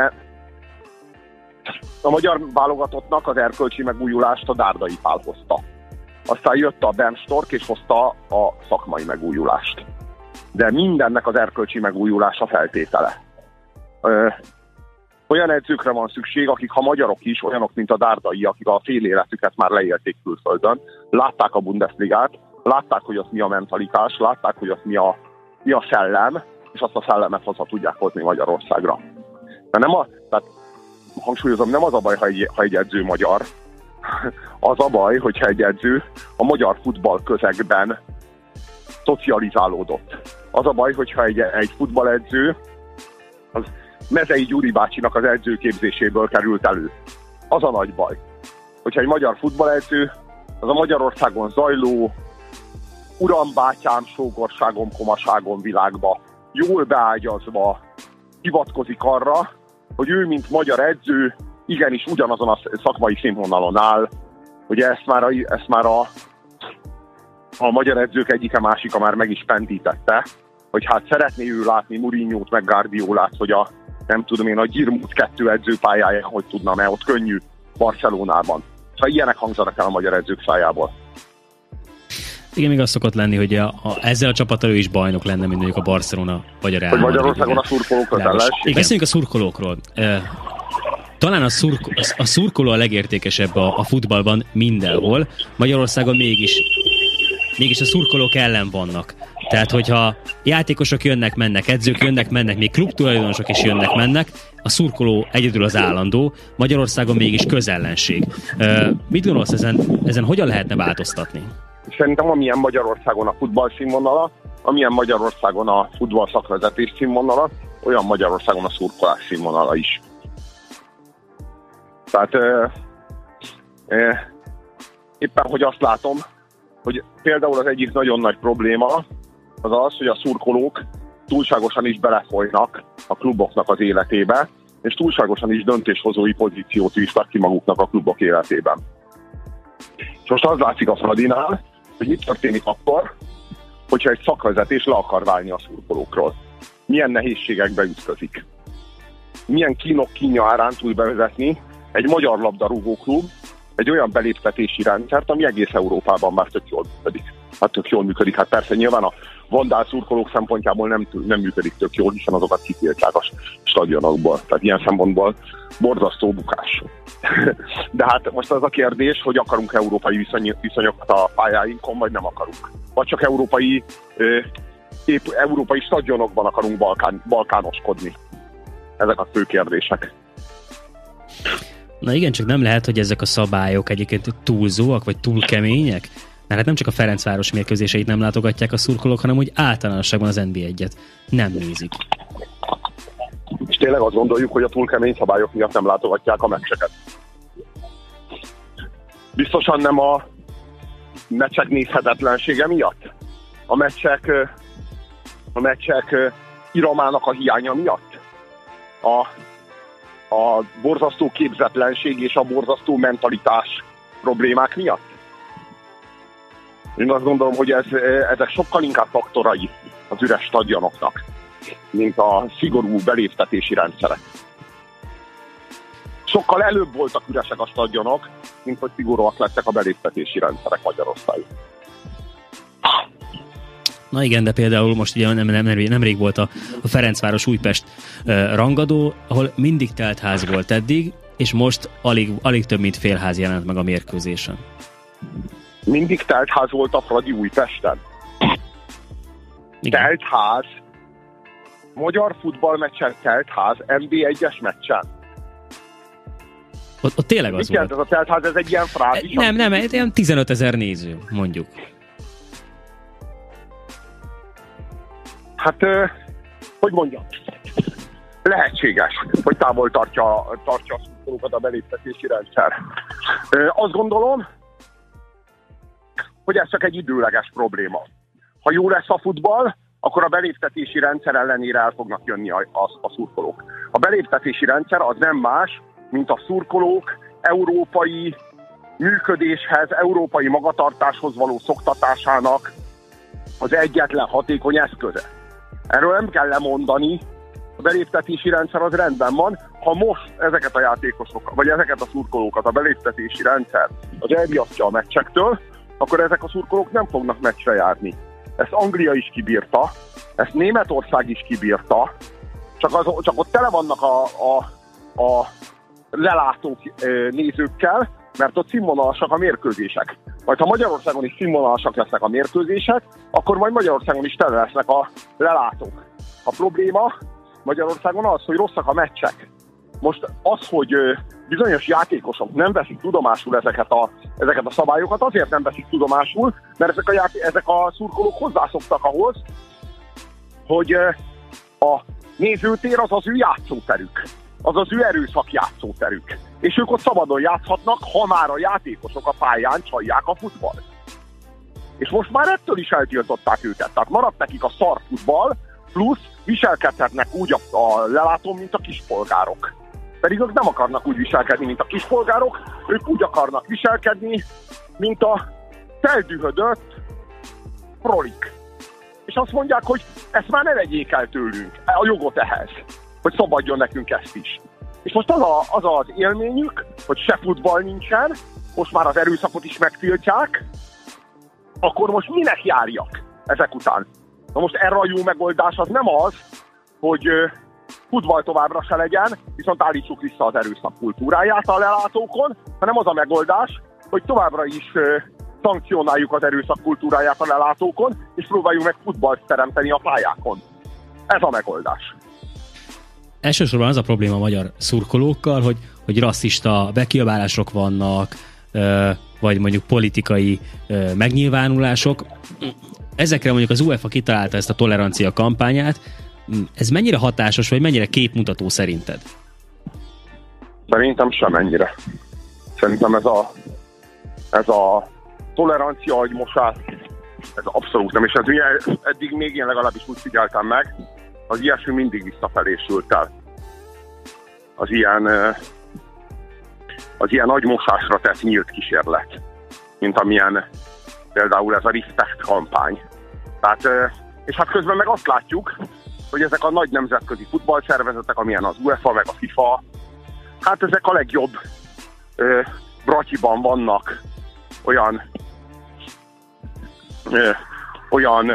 a magyar válogatottnak az erkölcsi megújulást a Dárdai Pál hozta. Aztán jött a Bernd Stork és hozta a szakmai megújulást. De mindennek az erkölcsi megújulása feltétele. Ö, olyan edzőkre van szükség, akik, ha magyarok is, olyanok, mint a Dárdai, akik a fél életüket már leélték külföldön, látták a Bundesligát, látták, hogy az mi a mentalitás, látták, hogy az mi a, mi a szellem, és azt a szellemet haza tudják hozni Magyarországra. De nem a, tehát hangsúlyozom, nem az a baj, ha egy, ha egy edző magyar, az a baj, hogyha egy edző a magyar futball közegben szocializálódott. Az a baj, hogyha egy, egy futballedző az Mezei Gyuri bácsinak az edzőképzéséből került elő. Az a nagy baj. Hogyha egy magyar futballedző az a Magyarországon zajló uram, bátyám, sógorságom, komaságom világba jól beágyazva hivatkozik arra, hogy ő, mint magyar edző, igenis ugyanazon a szakmai színvonalon áll, hogy ezt már, a, ezt már a, a magyar edzők egyike másika már meg is pendítette, hogy hát szeretné ő látni Mourinhót meg Guardiolát, hogy a, nem tudom én, a Gyirmut kettő edzőpályáján hogy tudna, mert ott könnyű Barcelonában. Szóval ilyenek hangzanak el a magyar edzők szájából. Igen, még az szokott lenni, hogy a, a, ezzel a csapattal ő is bajnok lenne, mint mondjuk a Barcelona vagy a Real Madrid. Hogy Magyarországon a szurkolók kötelesség. Beszéljünk a szurkolókról. Talán a, szurko, a szurkoló a legértékesebb a, a futballban mindenhol. Magyarországon mégis, mégis a szurkolók ellen vannak. Tehát, hogyha játékosok jönnek, mennek, edzők jönnek, mennek, még klubtulajdonosok is jönnek, mennek, a szurkoló egyedül az állandó, Magyarországon mégis közellenség. Mit gondolsz ezen, ezen hogyan lehetne változtatni? Szerintem amilyen Magyarországon a futball színvonala, amilyen Magyarországon a futball szakvezetés színvonala, olyan Magyarországon a szurkolás színvonala is. Tehát ö, ö, éppen, hogy azt látom, hogy például az egyik nagyon nagy probléma az az, hogy a szurkolók túlságosan is belefolynak a kluboknak az életébe, és túlságosan is döntéshozói pozíciót visznek ki maguknak a klubok életében. És most az látszik a Fradinál, hogy mit történik akkor, hogyha egy szakvezetés le akar válni a szurkolókról. Milyen nehézségekbe ütközik. Milyen kínok kínja árán tud bevezetni egy magyar labdarúgó klub egy olyan beléptetési rendszert, ami egész Európában már tök jól működik. Hát tök jól működik. Hát persze nyilván a vandál szurkolók szempontjából nem, nem működik tök jól, hiszen azokat kitiltják a stadionokból. Tehát ilyen szempontból borzasztó bukás. De hát most az a kérdés, hogy akarunk európai viszony, viszonyokat a pályáinkon, vagy nem akarunk. Vagy csak európai, épp, európai stadionokban akarunk balkán, balkánoskodni. Ezek a fő kérdések. Na igen, csak nem lehet, hogy ezek a szabályok egyébként túlzóak, vagy túl kemények? Mert hát nem csak a Ferencváros mérkőzéseit nem látogatják a szurkolók, hanem úgy általánosságban az en bé egyet nem nézik. És tényleg azt gondoljuk, hogy a túl kemény szabályok miatt nem látogatják a meccseket. Biztosan nem a meccsek nézhetetlensége miatt. A meccsek a meccsek iramának a hiánya miatt? A, a borzasztó képzetlenség és a borzasztó mentalitás problémák miatt? Én azt gondolom, hogy ez, ezek sokkal inkább faktorai az üres stadionoknak, mint a szigorú beléptetési rendszerek. Sokkal előbb voltak üresek a stadionok, mint hogy szigorúak lettek a beléptetési rendszerek Magyarországon. Na igen, de például most ugye nem, nem, nemrég volt a, a Ferencváros Újpest uh, rangadó, ahol mindig telt ház volt eddig, és most alig, alig több mint fél ház jelent meg a mérkőzésen. Mindig telt ház volt a Fradi Újpesten? Igen. Telt ház? Magyar futballmeccsen telt ház, en bé egyes meccsen? Ott, ott tényleg az Mit volt. Ez a telt ház, ez egy ilyen frázis? Nem, nem, egy ilyen tizenötezer néző, mondjuk. Hát, hogy mondjam, lehetséges, hogy távol tartja, tartja a szurkolókat a beléptetési rendszer. Azt gondolom, hogy ez csak egy időleges probléma. Ha jó lesz a futball, akkor a beléptetési rendszer ellenére el fognak jönni a, a, a szurkolók. A beléptetési rendszer az nem más, mint a szurkolók európai működéshez, európai magatartáshoz való szoktatásának az egyetlen hatékony eszköze. Erről nem kell lemondani, a beléptetési rendszer az rendben van. Ha most ezeket a játékosokat, vagy ezeket a szurkolókat a beléptetési rendszer az elriasztja a meccsektől, akkor ezek a szurkolók nem fognak meccsre járni. Ezt Anglia is kibírta, ezt Németország is kibírta, csak, az, csak ott tele vannak a, a, a lelátó nézőkkel, mert ott színvonalasak a mérkőzések. Majd ha Magyarországon is színvonalasak lesznek a mérkőzések, akkor majd Magyarországon is tele lesznek a lelátók. A probléma Magyarországon az, hogy rosszak a meccsek. Most az, hogy bizonyos játékosok nem veszik tudomásul ezeket a, ezeket a szabályokat, azért nem veszik tudomásul, mert ezek a, játék, ezek a szurkolók hozzászoktak ahhoz, hogy a nézőtér az az ő játszóterük, az az ő erőszak játszóterük. És ők ott szabadon játszhatnak, ha már a játékosok a pályán csalják a futballt. És most már ettől is eltiltották őket. Tehát maradt nekik a szar futball, plusz viselkedhetnek úgy a, a lelátón, mint a kispolgárok. Pedig ők nem akarnak úgy viselkedni, mint a kispolgárok, ők úgy akarnak viselkedni, mint a feldühödött prolik. És azt mondják, hogy ezt már ne vegyék el tőlünk, a jogot ehhez, hogy szabadjon nekünk ezt is. És most az, a, az az élményük, hogy se futball nincsen, most már az erőszakot is megtiltják, akkor most minek járjak ezek után? Na most erre a jó megoldás az nem az, hogy futball továbbra se legyen, viszont állítsuk vissza az erőszak kultúráját a lelátókon, hanem az a megoldás, hogy továbbra is szankcionáljuk az erőszak kultúráját a lelátókon, és próbáljuk meg futballt teremteni a pályákon. Ez a megoldás. Elsősorban az a probléma a magyar szurkolókkal, hogy, hogy rasszista bekiabálások vannak, vagy mondjuk politikai megnyilvánulások. Ezekre mondjuk az UEFA kitalálta ezt a tolerancia kampányát. Ez mennyire hatásos, vagy mennyire képmutató szerinted? Szerintem semennyire. Szerintem ez a, ez a tolerancia agymosás, ez abszolút nem. És ez ugye, eddig még én legalábbis úgy figyeltem meg, az ilyesmi mindig visszafelé sült el. Az ilyen, az ilyen agymosásra tett nyílt kísérlet, mint amilyen például ez a Respect kampány. Tehát, és hát közben meg azt látjuk, hogy ezek a nagy nemzetközi futballszervezetek, amilyen az UEFA meg a FIFA, hát ezek a legjobb ö, bratyiban vannak olyan ö, olyan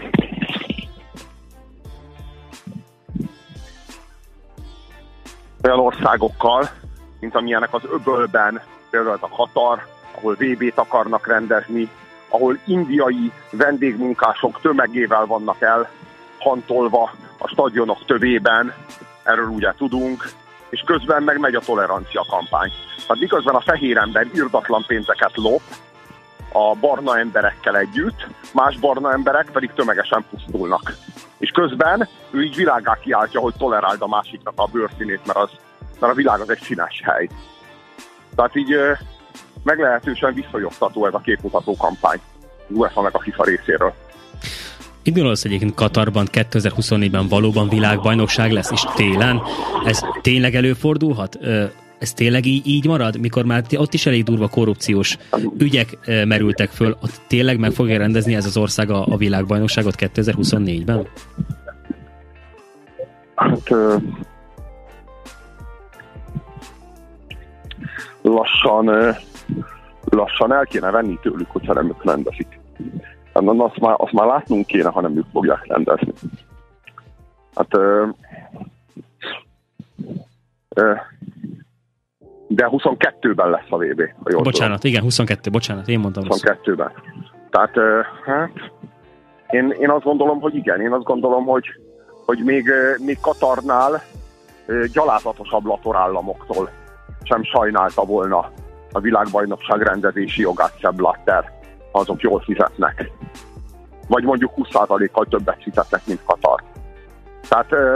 olyan országokkal, mint amilyenek az öbölben, például a Katar, ahol vé bét akarnak rendezni, ahol indiai vendégmunkások tömegével vannak elhantolva a stadionok tövében, erről ugye tudunk, és közben meg megy a tolerancia kampány. Hát miközben a fehér ember irdatlan pénzeket lop a barna emberekkel együtt, más barna emberek pedig tömegesen pusztulnak. És közben ő így világgá kiáltja, hogy toleráld a másiknak a bőrszínét, mert, az, mert a világ az egy színes hely. Tehát így meglehetősen visszajogtató ez a képmutató kampány, UEFA meg a FIFA részéről. Mit gondolsz egyébként Katarban kétezer-huszonnégyben valóban világbajnokság lesz, és télen? Ez tényleg előfordulhat? Ez tényleg így, így marad? Mikor már ott is elég durva korrupciós ügyek merültek föl, ott tényleg meg fogja rendezni ez az ország a, a világbajnokságot kétezer-huszonnégyben? Hát lassan, lassan el kéne venni tőlük, hogyha nem ők rendezik. Azt már, azt már látnunk kéne, ha nem ők fogják rendezni. Hát ö, ö, de huszonkettőben lesz a vé bé. Bocsánat, tudom. Igen, huszonkettő, bocsánat, én mondtam huszonkettőben. Tehát ö, hát, én, én azt gondolom, hogy igen, én azt gondolom, hogy, hogy még, még Katarnál ö, gyalázatosabb latorállamoktól sem sajnálta volna a világbajnokság rendezési jogát Sepp Blatter, azok jól fizetnek. Vagy mondjuk húsz százalékkal többet fizetnek, mint Katar. Tehát ö,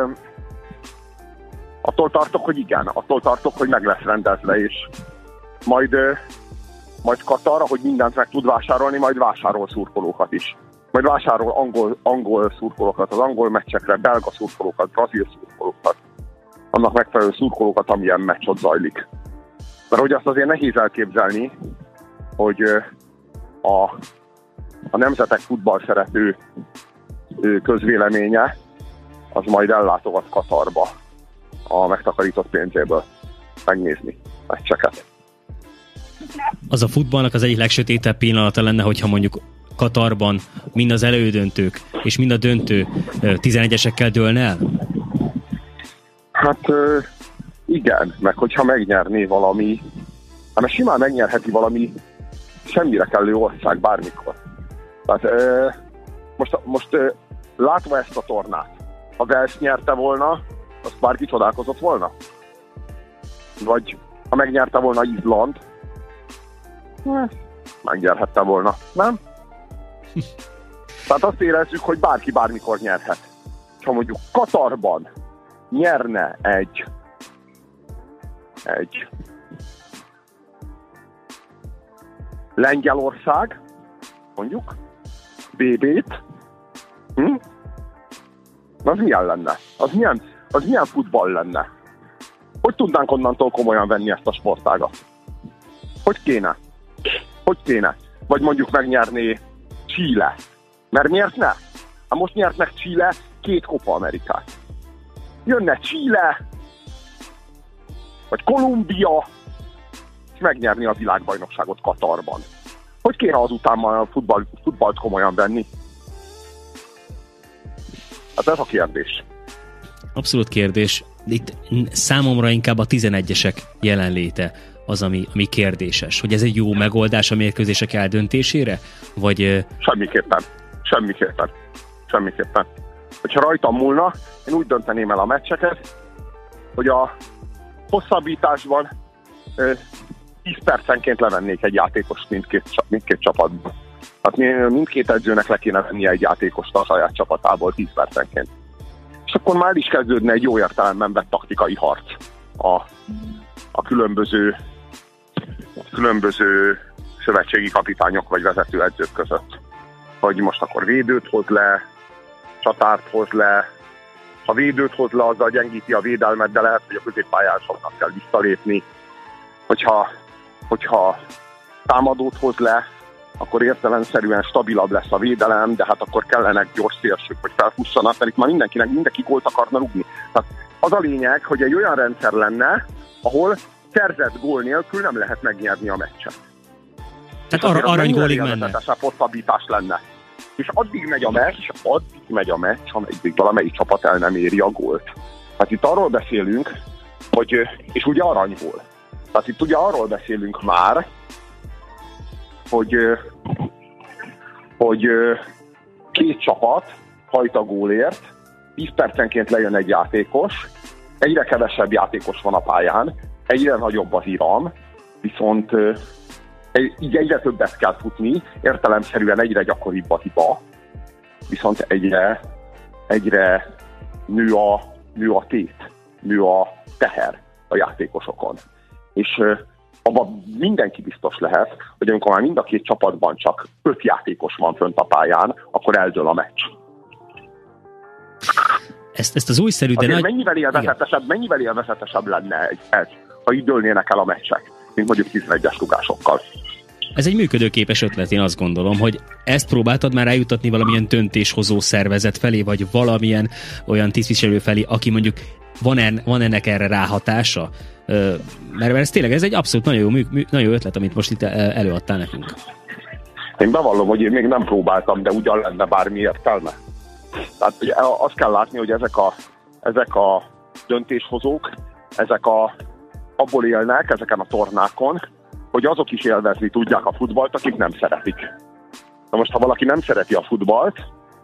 attól tartok, hogy igen, attól tartok, hogy meg lesz rendezve, és majd, ö, majd Katar, ahogy mindent meg tud vásárolni, majd vásárol szurkolókat is. Majd vásárol angol, angol szurkolókat, az angol meccsekre, belga szurkolókat, brazil szurkolókat, annak megfelelő szurkolókat, amilyen meccs ott zajlik. Mert hogy azt azért nehéz elképzelni, hogy ö, a, a nemzetek futball szerető ö, közvéleménye az majd ellátogat Katarba a megtakarított pénzéből megnézni meccseket. Az a futballnak az egyik legsötétebb pillanata lenne, hogyha mondjuk Katarban mind az elődöntők és mind a döntő tizenegyesekkel dőlne el? Hát igen, meg hogyha megnyerné valami, hát mert simán megnyerheti valami semmire kellő ország bármikor. Tehát most, most látva ezt a tornát, ha Wales nyerte volna, azt bárki csodálkozott volna? Vagy ha megnyerte volna Izland, megnyerhette volna, nem? Tehát azt érezzük, hogy bárki bármikor nyerhet. Ha mondjuk Katarban nyerne egy egy Lengyelország, mondjuk, bé bét, hm? az milyen lenne? Az milyen, az milyen futball lenne? Hogy tudnánk onnantól komolyan venni ezt a sportágat? Hogy kéne? Hogy kéne? Vagy mondjuk megnyerné Chile. Mert miért ne? Hát most nyert meg Chile két Copa Amerikát. Jönne Chile, vagy Kolumbia, és megnyerni a világbajnokságot Katarban. Hogy kéne azután már a futball, futballt komolyan venni? Hát ez a kérdés. Abszolút kérdés. Itt számomra inkább a tizenegyesek jelenléte az, ami, ami kérdéses. Hogy ez egy jó megoldás a mérkőzések eldöntésére? Vagy... Semmiképpen. Semmiképpen. Semmiképpen. Hogyha rajtam múlna, én úgy dönteném el a meccseket, hogy a hosszabbításban tíz percenként levennék egy játékost mindkét, mindkét csapatban. Tehát mindkét edzőnek le kéne vennie egy játékost a saját csapatából tíz percenként. És akkor már is kezdődne egy jó értelemben vett taktikai harc a, a különböző, különböző szövetségi kapitányok vagy vezető edzők között. Hogy most akkor védőt hoz le, csatárt hoz le. Ha védőt hoz le, azzal gyengíti a védelmet, de lehet, hogy a középpályásoknak kell visszalépni. Hogyha, hogyha támadót hoz le, akkor értelemszerűen stabilabb lesz a védelem, de hát akkor kellenek gyors szélsők, hogy felfussanak, mert itt már mindenkinek, mindenki gólt akarna rúgni. Tehát az a lényeg, hogy egy olyan rendszer lenne, ahol szerzett gól nélkül nem lehet megnyerni a meccset. Tehát ar- aranygólig menne. Tehát hosszabbítás lenne. És addig megy a meccs, addig megy a meccs, ameddig valamelyik csapat el nem éri a gólt. Hát itt arról beszélünk, hogy, és ugye aranyból. Tehát itt ugye arról beszélünk már, hogy, hogy két csapat hajt a gólért, tíz percenként lejön egy játékos, egyre kevesebb játékos van a pályán, egyre nagyobb az iram, viszont így egyre többet kell futni, értelemszerűen egyre gyakoribb a hiba, viszont egyre, egyre nő a, nő a tét, nő a teher a játékosokon. És abban mindenki biztos lehet, hogy amikor már mind a két csapatban csak öt játékos van fönt a pályán, akkor eldől a meccs. ezt, ezt az újszerű, de nagy... mennyivel élvezetesebb, mennyivel élvezetesebb lenne ez, ha így dőlnének el a meccsek, mint mondjuk tizenegyes rugásokkal. Ez egy működőképes ötlet, én azt gondolom, hogy ezt próbáltad már eljutatni valamilyen döntéshozó szervezet felé, vagy valamilyen olyan tisztviselő felé, aki mondjuk van, en, van ennek erre ráhatása? Mert, mert ez tényleg ez egy abszolút nagyon jó, mű, nagyon jó ötlet, amit most itt előadtál nekünk. Én bevallom, hogy én még nem próbáltam, de ugyan lenne bármi értelme. Tehát azt kell látni, hogy ezek a, ezek a döntéshozók, ezek a, abból élnek, ezeken a tornákon, hogy azok is élvezni tudják a futballt, akik nem szeretik. Na most, ha valaki nem szereti a futballt,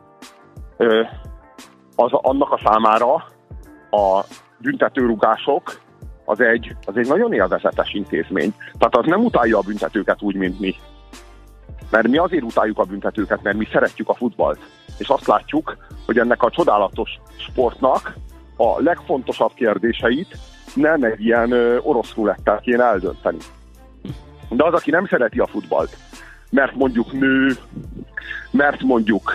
az annak a számára a büntetőrugások az egy, az egy nagyon élvezetes intézmény. Tehát az nem utálja a büntetőket úgy, mint mi. Mert mi azért utáljuk a büntetőket, mert mi szeretjük a futballt. És azt látjuk, hogy ennek a csodálatos sportnak a legfontosabb kérdéseit nem egy ilyen orosz rulettel kéne eldönteni. De az, aki nem szereti a futballt, mert mondjuk nő, mert mondjuk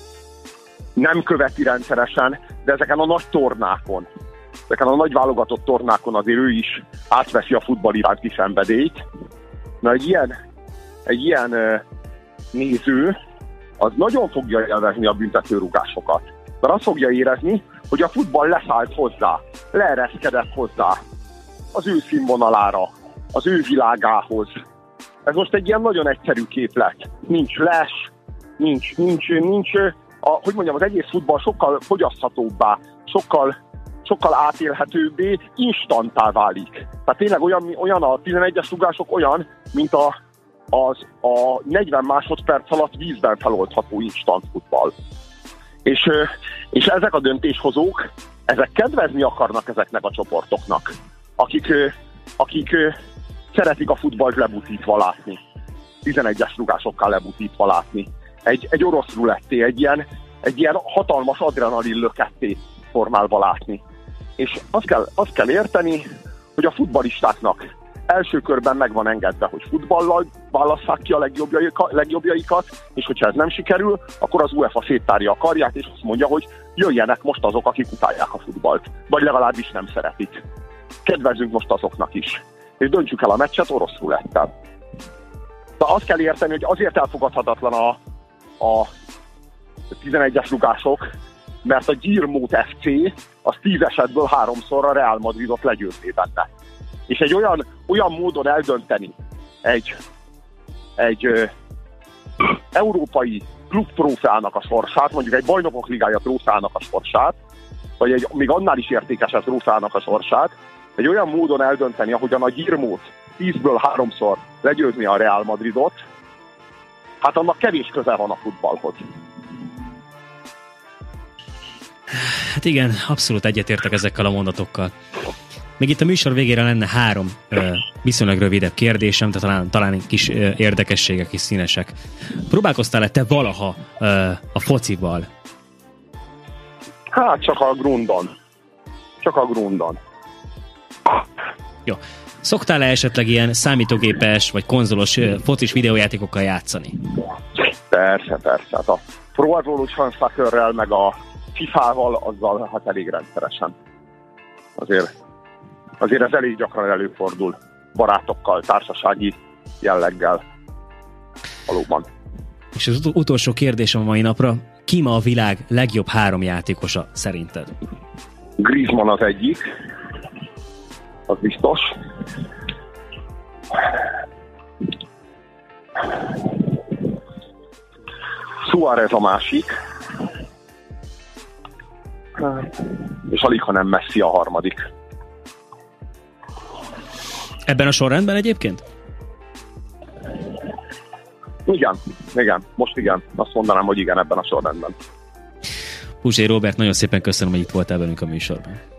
nem követi rendszeresen, de ezeken a nagy tornákon, ezeken a nagy válogatott tornákon azért ő is átveszi a futball iránti szenvedélyt. Na egy ilyen, egy ilyen uh, néző, az nagyon fogja élvezni a büntetőrúgásokat. Mert azt fogja érezni, hogy a futball leszállt hozzá, leereszkedett hozzá az ő színvonalára, az ő világához. Ez most egy ilyen nagyon egyszerű képlet. Nincs les, nincs, nincs, nincs a, hogy mondjam, az egész futball sokkal fogyaszthatóbbá, sokkal, sokkal átélhetőbbé, instantá válik. Tehát tényleg olyan, olyan a tizenegyes rugások olyan, mint a, az, a negyven másodperc alatt vízben feloldható instant futball. És, és ezek a döntéshozók, ezek kedvezni akarnak ezeknek a csoportoknak, akik, akik szeretik a futballt lebutítva látni. tizenegyes rugásokkal lebutítva látni. Egy, egy orosz ruletté, egy ilyen, egy ilyen hatalmas adrenalin löketté formálva látni. És azt kell, azt kell érteni, hogy a futballistáknak első körben meg van engedve, hogy futballal válasszák ki a legjobbjaikat, legjobbjaikat, és hogyha ez nem sikerül, akkor az UEFA széttárja a karját, és azt mondja, hogy jöjjenek most azok, akik utálják a futballt. Vagy legalábbis nem szeretik. Kedvezzünk most azoknak is. És döntsük el a meccset orosz rulettel. De azt kell érteni, hogy azért elfogadhatatlan a, a tizenegyes rugások, mert a Gyirmót ef cé az tíz esetből háromszor a Real Madridot legyőzni benne. És egy olyan, olyan módon eldönteni egy, egy ö, európai klubtrófeának a sorsát, mondjuk egy bajnokok ligája trófeának a sorsát, vagy egy még annál is értékesebb trófeának a sorsát, egy olyan módon eldönteni, ahogyan a Gyirmót tízből háromszor legyőzni a Real Madridot, hát annak kevés köze van a futballhoz. Hát igen, abszolút egyetértek ezekkel a mondatokkal. Még itt a műsor végére lenne három ö, viszonylag rövidebb kérdésem, tehát talán, talán kis ö, érdekességek és színesek. Próbálkoztál-e te valaha ö, a focival? Hát csak a grundon. Csak a grundon. Jó. Szoktál-e esetleg ilyen számítógépes vagy konzolos ö, focis videójátékokkal játszani? Persze, persze. Hát a Pro Evolution Soccerrel meg a fifával azzal hát elég rendszeresen. Azért Azért ez elég gyakran előfordul barátokkal, társasági jelleggel. Valóban. És az ut- utolsó kérdésem a mai napra, ki ma a világ legjobb három játékosa szerinted? Griezmann az egyik, az biztos. Suárez a másik. És alig, ha nem Messi a harmadik. Ebben a sorrendben egyébként? Igen, igen, most igen. Azt mondanám, hogy igen, ebben a sorrendben. Puzsér Róbert, nagyon szépen köszönöm, hogy itt voltál velünk a műsorban.